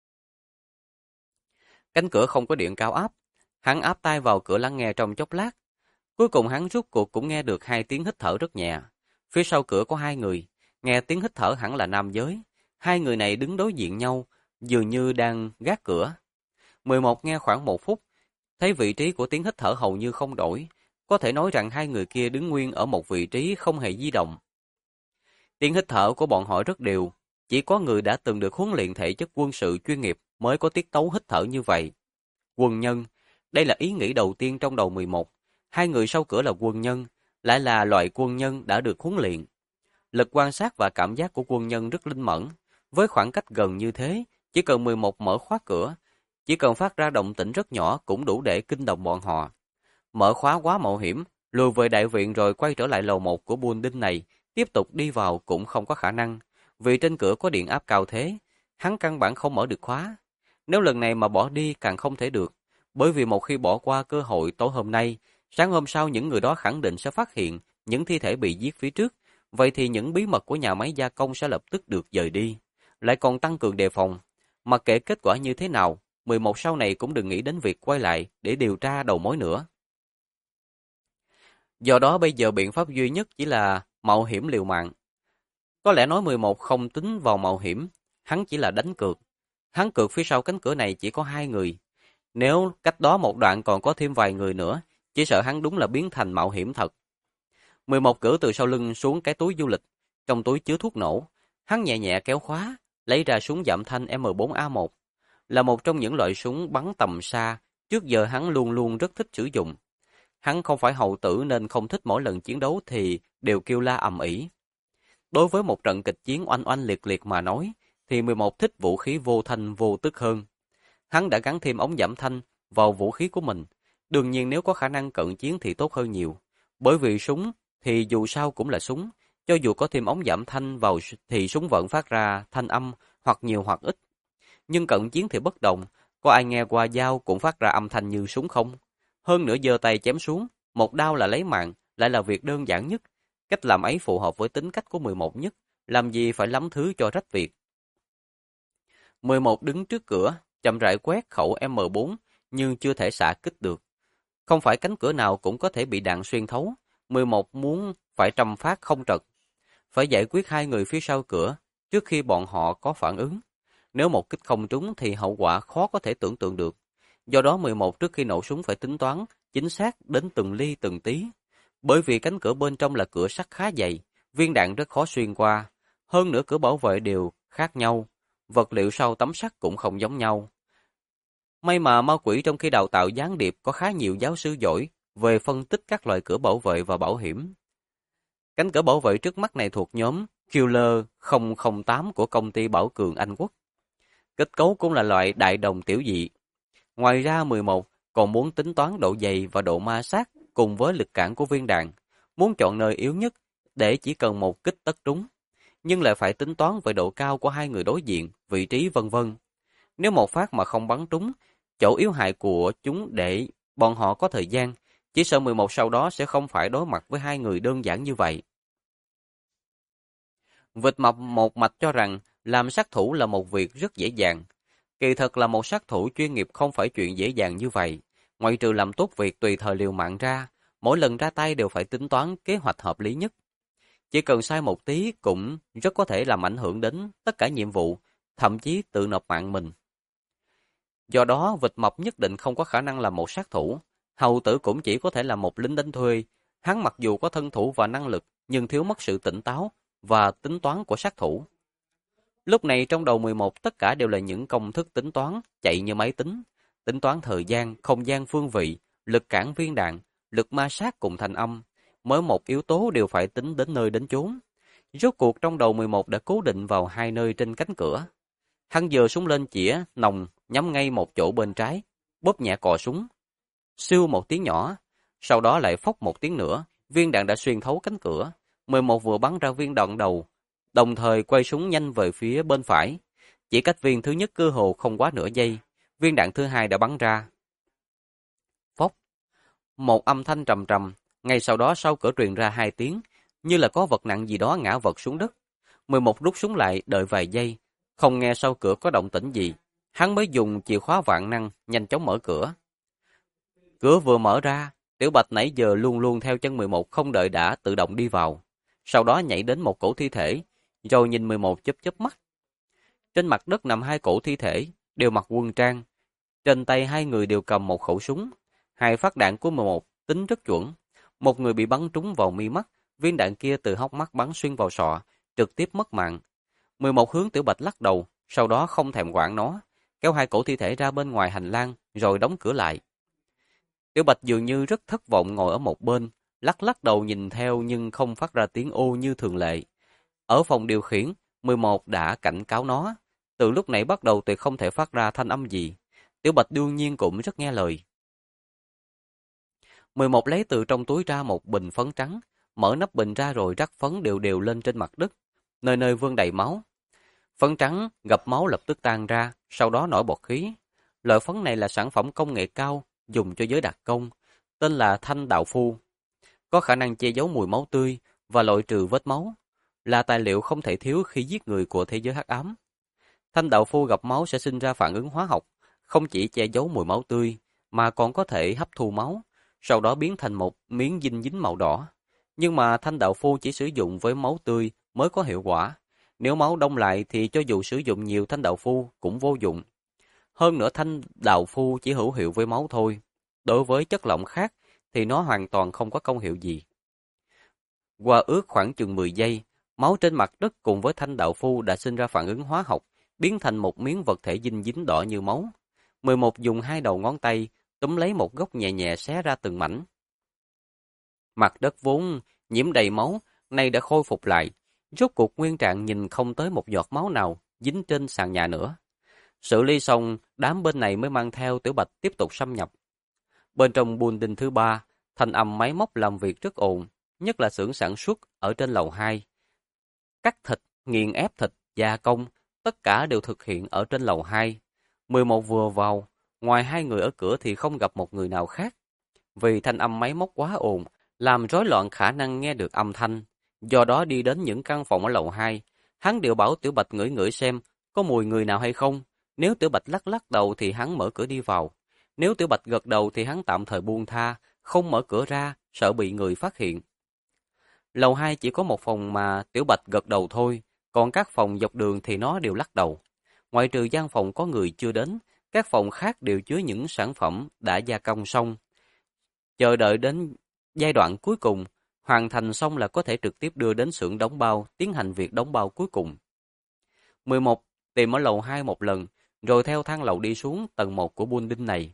Cánh cửa không có điện cao áp. Hắn áp tai vào cửa lắng nghe trong chốc lát. Cuối cùng hắn rút cuộc cũng nghe được hai tiếng hít thở rất nhẹ. Phía sau cửa có hai người. Nghe tiếng hít thở hẳn là nam giới. Hai người này đứng đối diện nhau, dường như đang gác cửa. 11 nghe khoảng 1 phút, thấy vị trí của tiếng hít thở hầu như không đổi. Có thể nói rằng hai người kia đứng nguyên ở một vị trí không hề di động. Tiếng hít thở của bọn họ rất đều. Chỉ có người đã từng được huấn luyện thể chất quân sự chuyên nghiệp mới có tiết tấu hít thở như vậy. Quân nhân, đây là ý nghĩ đầu tiên trong đầu 11. Hai người sau cửa là quân nhân, lại là loại quân nhân đã được huấn luyện. Lực quan sát và cảm giác của quân nhân rất linh mẫn. Với khoảng cách gần như thế, chỉ cần 11 mở khóa cửa, chỉ cần phát ra động tĩnh rất nhỏ cũng đủ để kinh động bọn họ. Mở khóa quá mạo hiểm, lùi về đại viện rồi quay trở lại lầu 1 của building này, tiếp tục đi vào cũng không có khả năng. Vì trên cửa có điện áp cao thế, hắn căn bản không mở được khóa. Nếu lần này mà bỏ đi càng không thể được, bởi vì một khi bỏ qua cơ hội tối hôm nay, sáng hôm sau những người đó khẳng định sẽ phát hiện những thi thể bị giết phía trước, vậy thì những bí mật của nhà máy gia công sẽ lập tức được dời đi, lại còn tăng cường đề phòng. Mặc kệ kết quả như thế nào, 11 sau này cũng đừng nghĩ đến việc quay lại để điều tra đầu mối nữa. Do đó bây giờ biện pháp duy nhất chỉ là mạo hiểm liều mạng. Có lẽ nói 11 không tính vào mạo hiểm, hắn chỉ là đánh cược. Hắn cược phía sau cánh cửa này chỉ có 2 người. Nếu cách đó một đoạn còn có thêm vài người nữa, chỉ sợ hắn đúng là biến thành mạo hiểm thật. 11 cử từ sau lưng xuống cái túi du lịch, trong túi chứa thuốc nổ. Hắn nhẹ nhẹ kéo khóa, lấy ra súng giảm thanh M4A1. Là một trong những loại súng bắn tầm xa, trước giờ hắn luôn luôn rất thích sử dụng. Hắn không phải hậu tử nên không thích mỗi lần chiến đấu thì đều kêu la ầm ĩ. Đối với một trận kịch chiến oanh oanh liệt liệt mà nói, thì 11 thích vũ khí vô thanh vô tức hơn. Hắn đã gắn thêm ống giảm thanh vào vũ khí của mình. Đương nhiên nếu có khả năng cận chiến thì tốt hơn nhiều. Bởi vì súng thì dù sao cũng là súng. Cho dù có thêm ống giảm thanh vào thì súng vẫn phát ra thanh âm hoặc nhiều hoặc ít. Nhưng cận chiến thì bất đồng. Có ai nghe qua dao cũng phát ra âm thanh như súng không? Hơn nữa giơ tay chém xuống, một đao là lấy mạng, lại là việc đơn giản nhất. Cách làm ấy phù hợp với tính cách của 11 nhất, làm gì phải lắm thứ cho rách việc. 11 đứng trước cửa, chậm rãi quét khẩu M4, nhưng chưa thể xạ kích được. Không phải cánh cửa nào cũng có thể bị đạn xuyên thấu, 11 muốn phải trăm phát không trật. Phải giải quyết 2 người phía sau cửa, trước khi bọn họ có phản ứng. Nếu một kích không trúng thì hậu quả khó có thể tưởng tượng được. Do đó 11 trước khi nổ súng phải tính toán, chính xác đến từng ly từng tí. Bởi vì cánh cửa bên trong là cửa sắt khá dày, viên đạn rất khó xuyên qua. Hơn nữa cửa bảo vệ đều khác nhau, vật liệu sau tấm sắt cũng không giống nhau. May mà ma quỷ trong khi đào tạo gián điệp có khá nhiều giáo sư giỏi về phân tích các loại cửa bảo vệ và bảo hiểm. Cánh cửa bảo vệ trước mắt này thuộc nhóm Killer 008 của công ty Bảo Cường Anh Quốc. Kết cấu cũng là loại đại đồng tiểu dị. Ngoài ra 11 còn muốn tính toán độ dày và độ ma sát cùng với lực cản của viên đạn, muốn chọn nơi yếu nhất để chỉ cần một kích tất trúng, nhưng lại phải tính toán về độ cao của 2 người đối diện, vị trí vân vân. Nếu một phát mà không bắn trúng, chỗ yếu hại của chúng để bọn họ có thời gian, chỉ sợ 11 sau đó sẽ không phải đối mặt với 2 người đơn giản như vậy. Vịt mập một mạch cho rằng làm sát thủ là một việc rất dễ dàng. Kỳ thật là một sát thủ chuyên nghiệp không phải chuyện dễ dàng như vậy. Ngoại trừ làm tốt việc tùy thời liều mạng ra, mỗi lần ra tay đều phải tính toán kế hoạch hợp lý nhất. Chỉ cần sai một tí cũng rất có thể làm ảnh hưởng đến tất cả nhiệm vụ, thậm chí tự nộp mạng mình. Do đó, vịt mập nhất định không có khả năng là một sát thủ. Hầu tử cũng chỉ có thể là một lính đánh thuê. Hắn mặc dù có thân thủ và năng lực, nhưng thiếu mất sự tỉnh táo và tính toán của sát thủ. Lúc này trong đầu 11 tất cả đều là những công thức tính toán chạy như máy tính. Tính toán thời gian, không gian phương vị, lực cản viên đạn, lực ma sát cùng thanh âm. Mỗi một yếu tố đều phải tính đến nơi đến chốn. Rốt cuộc trong đầu 11 đã cố định vào 2 nơi trên cánh cửa. Hắn giơ súng lên chĩa, nòng, nhắm ngay một chỗ bên trái, bóp nhẹ cò súng. Siêu một tiếng nhỏ, sau đó lại phốc một tiếng nữa, viên đạn đã xuyên thấu cánh cửa. 11 vừa bắn ra viên đạn đầu, đồng thời quay súng nhanh về phía bên phải. Chỉ cách viên thứ nhất cơ hồ không quá nửa giây, viên đạn thứ hai đã bắn ra. Phốc, một âm thanh trầm trầm, ngay sau đó sau cửa truyền ra 2 tiếng, như là có vật nặng gì đó ngã vật xuống đất. 11 rút súng lại, đợi vài giây, không nghe sau cửa có động tĩnh gì, hắn mới dùng chìa khóa vạn năng nhanh chóng mở cửa. Cửa vừa mở ra, Tiểu Bạch nãy giờ luôn luôn theo chân 11 không đợi đã tự động đi vào, sau đó nhảy đến một cổ thi thể, rồi nhìn 11 chớp chớp mắt. Trên mặt đất nằm 2 cổ thi thể, đều mặc quân trang. Trên tay 2 người đều cầm một khẩu súng. 2 phát đạn của 11 tính rất chuẩn. Một người bị bắn trúng vào mi mắt, viên đạn kia từ hốc mắt bắn xuyên vào sọ, trực tiếp mất mạng. 11 hướng Tiểu Bạch lắc đầu, sau đó không thèm quản nó, kéo 2 cổ thi thể ra bên ngoài hành lang, rồi đóng cửa lại. Tiểu Bạch dường như rất thất vọng ngồi ở một bên, lắc lắc đầu nhìn theo nhưng không phát ra tiếng ô như thường lệ. Ở phòng điều khiển, 11 đã cảnh cáo nó, từ lúc nãy bắt đầu tuyệt không thể phát ra thanh âm gì. Tiểu Bạch đương nhiên cũng rất nghe lời. 11 lấy từ trong túi ra một bình phấn trắng, mở nắp bình ra rồi rắc phấn đều đều lên trên mặt đất, nơi nơi vương đầy máu. Phấn trắng gặp máu lập tức tan ra, sau đó nổi bọt khí. Loại phấn này là sản phẩm công nghệ cao, dùng cho giới đặc công, tên là thanh đạo phu. Có khả năng che giấu mùi máu tươi, và loại trừ vết máu, là tài liệu không thể thiếu khi giết người của thế giới hắc ám. Thanh đạo phu gặp máu sẽ sinh ra phản ứng hóa học, không chỉ che giấu mùi máu tươi, mà còn có thể hấp thu máu, sau đó biến thành một miếng dinh dính màu đỏ. Nhưng mà thanh đạo phu chỉ sử dụng với máu tươi mới có hiệu quả. Nếu máu đông lại thì cho dù sử dụng nhiều thanh đạo phu cũng vô dụng. Hơn nữa thanh đạo phu chỉ hữu hiệu với máu thôi. Đối với chất lỏng khác thì nó hoàn toàn không có công hiệu gì. Qua ước khoảng chừng 10 giây, máu trên mặt đất cùng với thanh đạo phu đã sinh ra phản ứng hóa học, biến thành một miếng vật thể dinh dính đỏ như máu. 11 dùng hai đầu ngón tay túm lấy một gốc nhẹ nhẹ xé ra từng mảnh. Mặt đất vốn nhiễm đầy máu, nay đã khôi phục lại. Rốt cuộc nguyên trạng nhìn không tới một giọt máu nào dính trên sàn nhà nữa. Xử lý xong, đám bên này mới mang theo Tiểu Bạch tiếp tục xâm nhập. Bên trong building thứ 3, thanh âm máy móc làm việc rất ồn, nhất là xưởng sản xuất ở trên lầu 2. Cắt thịt, nghiền ép thịt, gia công, tất cả đều thực hiện ở trên lầu 2. 11 vừa vào, ngoài hai người ở cửa thì không gặp một người nào khác. Vì thanh âm máy móc quá ồn, làm rối loạn khả năng nghe được âm thanh. Do đó đi đến những căn phòng ở lầu 2, hắn đều bảo Tiểu Bạch ngửi ngửi xem có mùi người nào hay không. Nếu Tiểu Bạch lắc lắc đầu thì hắn mở cửa đi vào. Nếu Tiểu Bạch gật đầu thì hắn tạm thời buông tha, không mở cửa ra, sợ bị người phát hiện. Lầu 2 chỉ có một phòng mà Tiểu Bạch gật đầu thôi, còn các phòng dọc đường thì nó đều lắc đầu. Ngoại trừ gian phòng có người chưa đến, các phòng khác đều chứa những sản phẩm đã gia công xong. Chờ đợi đến giai đoạn cuối cùng, hoàn thành xong là có thể trực tiếp đưa đến xưởng đóng bao, tiến hành việc đóng bao cuối cùng. 11 tìm ở lầu 2 một lần, rồi theo thang lầu đi xuống tầng 1 của building này.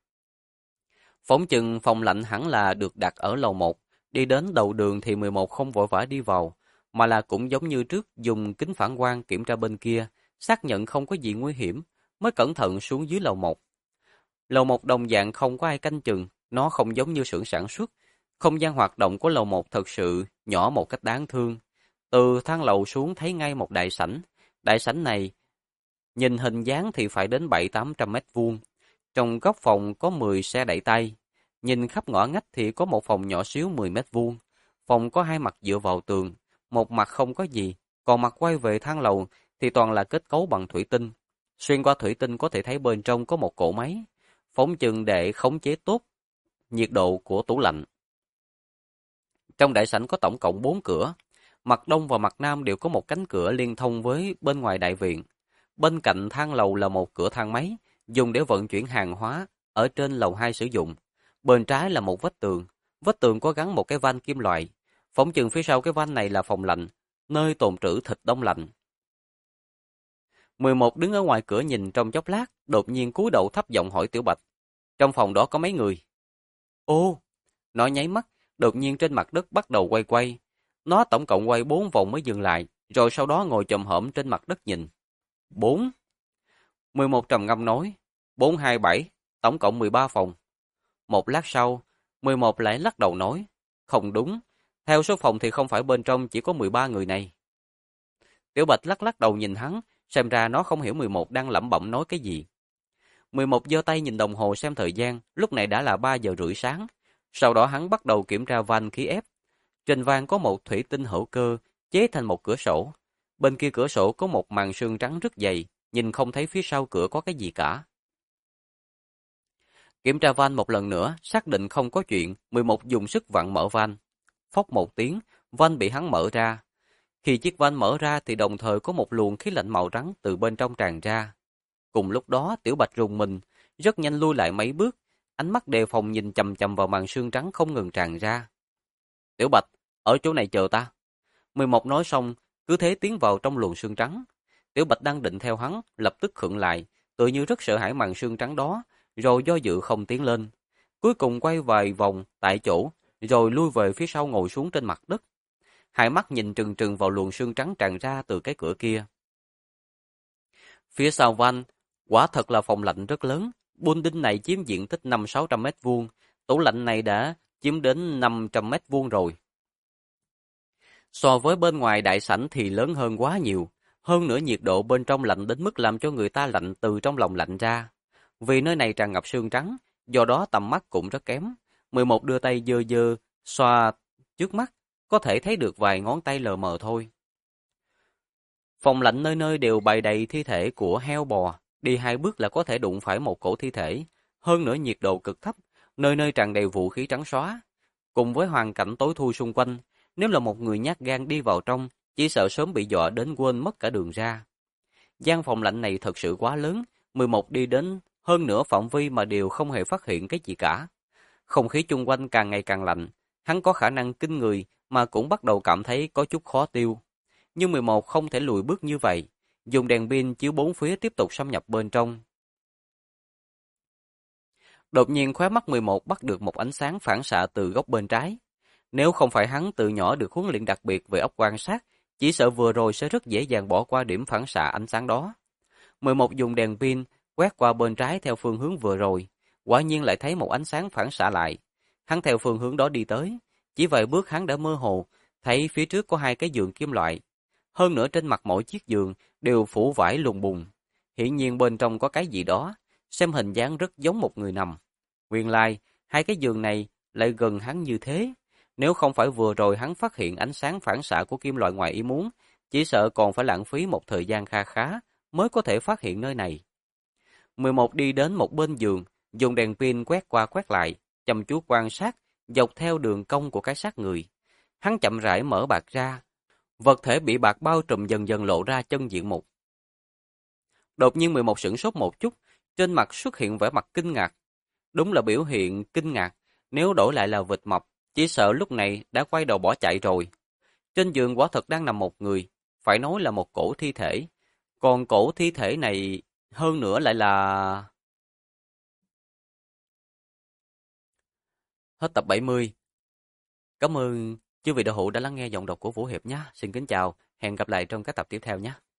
Phỏng chừng phòng lạnh hẳn là được đặt ở lầu 1, đi đến đầu đường thì 11 không vội vã đi vào, mà là cũng giống như trước dùng kính phản quang kiểm tra bên kia, xác nhận không có gì nguy hiểm, mới cẩn thận xuống dưới lầu 1. Lầu 1 đồng dạng không có ai canh chừng, nó không giống như xưởng sản xuất. Không gian hoạt động của lầu 1 thật sự nhỏ một cách đáng thương. Từ thang lầu xuống thấy ngay một đại sảnh. Đại sảnh này, nhìn hình dáng thì phải đến 700-800 mét vuông. Trong góc phòng có 10 xe đẩy tay. Nhìn khắp ngõ ngách thì có một phòng nhỏ xíu 10 mét vuông. Phòng có hai mặt dựa vào tường, một mặt không có gì, còn mặt quay về thang lầu thì toàn là kết cấu bằng thủy tinh. Xuyên qua thủy tinh có thể thấy bên trong có một cỗ máy, phóng chừng để khống chế tốt nhiệt độ của tủ lạnh. Trong đại sảnh có tổng cộng 4 cửa, mặt đông và mặt nam đều có một cánh cửa liên thông với bên ngoài đại viện. Bên cạnh thang lầu là một cửa thang máy, dùng để vận chuyển hàng hóa ở trên lầu 2 sử dụng. Bên trái là một vách tường có gắn một cái van kim loại. Phỏng chừng phía sau cái van này là phòng lạnh, nơi tồn trữ thịt đông lạnh. 11 đứng ở ngoài cửa nhìn trong chốc lát, đột nhiên cúi đầu thấp giọng hỏi Tiểu Bạch. Trong phòng đó có mấy người? Ô! Nó nháy mắt, đột nhiên trên mặt đất bắt đầu quay quay. Nó tổng cộng quay 4 vòng mới dừng lại, rồi sau đó ngồi chồm hổm trên mặt đất nhìn. 4. 11 trầm ngâm nói. 427, tổng cộng 13 phòng. Một lát sau, 11 lại lắc đầu nói. Không đúng, theo số phòng thì không phải bên trong chỉ có 13 người này. Tiểu Bạch lắc lắc đầu nhìn hắn, xem ra nó không hiểu 11 đang lẩm bẩm nói cái gì. 11 giơ tay nhìn đồng hồ xem thời gian, lúc này đã là 3 giờ rưỡi sáng. Sau đó hắn bắt đầu kiểm tra van khí ép. Trên van có một thủy tinh hữu cơ, chế thành một cửa sổ. Bên kia cửa sổ có một màn sương trắng rất dày, nhìn không thấy phía sau cửa có cái gì cả. Kiểm tra van một lần nữa, xác định không có chuyện, 11 dùng sức vặn mở van. Phốc một tiếng, van bị hắn mở ra. Khi chiếc van mở ra thì đồng thời có một luồng khí lạnh màu trắng từ bên trong tràn ra. Cùng lúc đó, Tiểu Bạch rùng mình, rất nhanh lui lại mấy bước, ánh mắt đề phòng nhìn chằm chằm vào màn sương trắng không ngừng tràn ra. Tiểu Bạch, ở chỗ này chờ ta. 11 nói xong, cứ thế tiến vào trong luồng sương trắng. Tiểu Bạch đang định theo hắn, lập tức khựng lại, tự như rất sợ hãi màn sương trắng đó, rồi do dự không tiến lên. Cuối cùng quay vài vòng tại chỗ, rồi lui về phía sau ngồi xuống trên mặt đất. Hai mắt nhìn trừng trừng vào luồng sương trắng tràn ra từ cái cửa kia. Phía sau van, quả thật là phòng lạnh rất lớn. Building này chiếm diện tích 500-600 mét vuông, tủ lạnh này đã chiếm đến 500 mét vuông rồi. So với bên ngoài đại sảnh thì lớn hơn quá nhiều. Hơn nữa nhiệt độ bên trong lạnh đến mức làm cho người ta lạnh từ trong lòng lạnh ra. Vì nơi này tràn ngập sương trắng, do đó tầm mắt cũng rất kém. 11 đưa tay dơ dơ, xoa trước mắt, có thể thấy được vài ngón tay lờ mờ thôi. Phòng lạnh nơi nơi đều bày đầy thi thể của heo bò, đi 2 bước là có thể đụng phải một cổ thi thể, hơn nữa nhiệt độ cực thấp, nơi nơi tràn đầy vũ khí trắng xóa. Cùng với hoàn cảnh tối thui xung quanh, nếu là một người nhát gan đi vào trong, chỉ sợ sớm bị dọa đến quên mất cả đường ra. Gian phòng lạnh này thật sự quá lớn, 11 đi đến hơn nửa phạm vi mà đều không hề phát hiện cái gì cả. Không khí chung quanh càng ngày càng lạnh, hắn có khả năng kinh người mà cũng bắt đầu cảm thấy có chút khó tiêu. Nhưng 11 không thể lùi bước như vậy, dùng đèn pin chiếu bốn phía tiếp tục xâm nhập bên trong. Đột nhiên khóe mắt 11 bắt được một ánh sáng phản xạ từ góc bên trái. Nếu không phải hắn từ nhỏ được huấn luyện đặc biệt về óc quan sát, chỉ sợ vừa rồi sẽ rất dễ dàng bỏ qua điểm phản xạ ánh sáng đó. 11 dùng đèn pin quét qua bên trái theo phương hướng vừa rồi, quả nhiên lại thấy một ánh sáng phản xạ lại. Hắn theo phương hướng đó đi tới, chỉ vài bước hắn đã mơ hồ, thấy phía trước có 2 cái giường kim loại. Hơn nữa trên mặt mỗi chiếc giường đều phủ vải lùng bùng. Hiển nhiên bên trong có cái gì đó, xem hình dáng rất giống một người nằm. Nguyên lai, 2 cái giường này lại gần hắn như thế. Nếu không phải vừa rồi hắn phát hiện ánh sáng phản xạ của kim loại ngoài ý muốn, chỉ sợ còn phải lãng phí một thời gian kha khá mới có thể phát hiện nơi này. 11 đi đến một bên giường, dùng đèn pin quét qua quét lại, chăm chú quan sát, dọc theo đường cong của cái xác người. Hắn chậm rãi mở bạt ra, vật thể bị bạt bao trùm dần dần lộ ra chân diện mục. Đột nhiên 11 sửng sốt một chút, trên mặt xuất hiện vẻ mặt kinh ngạc. Đúng là biểu hiện kinh ngạc, nếu đổi lại là vịt mập, chỉ sợ lúc này đã quay đầu bỏ chạy rồi. Trên giường quả thật đang nằm một người, phải nói là một cổ thi thể. Còn cổ thi thể này hơn nữa lại là... Hết tập 70. Cảm ơn chư vị đạo hữu đã lắng nghe giọng đọc của Vũ Hiệp nhé. Xin kính chào, hẹn gặp lại trong các tập tiếp theo nhé.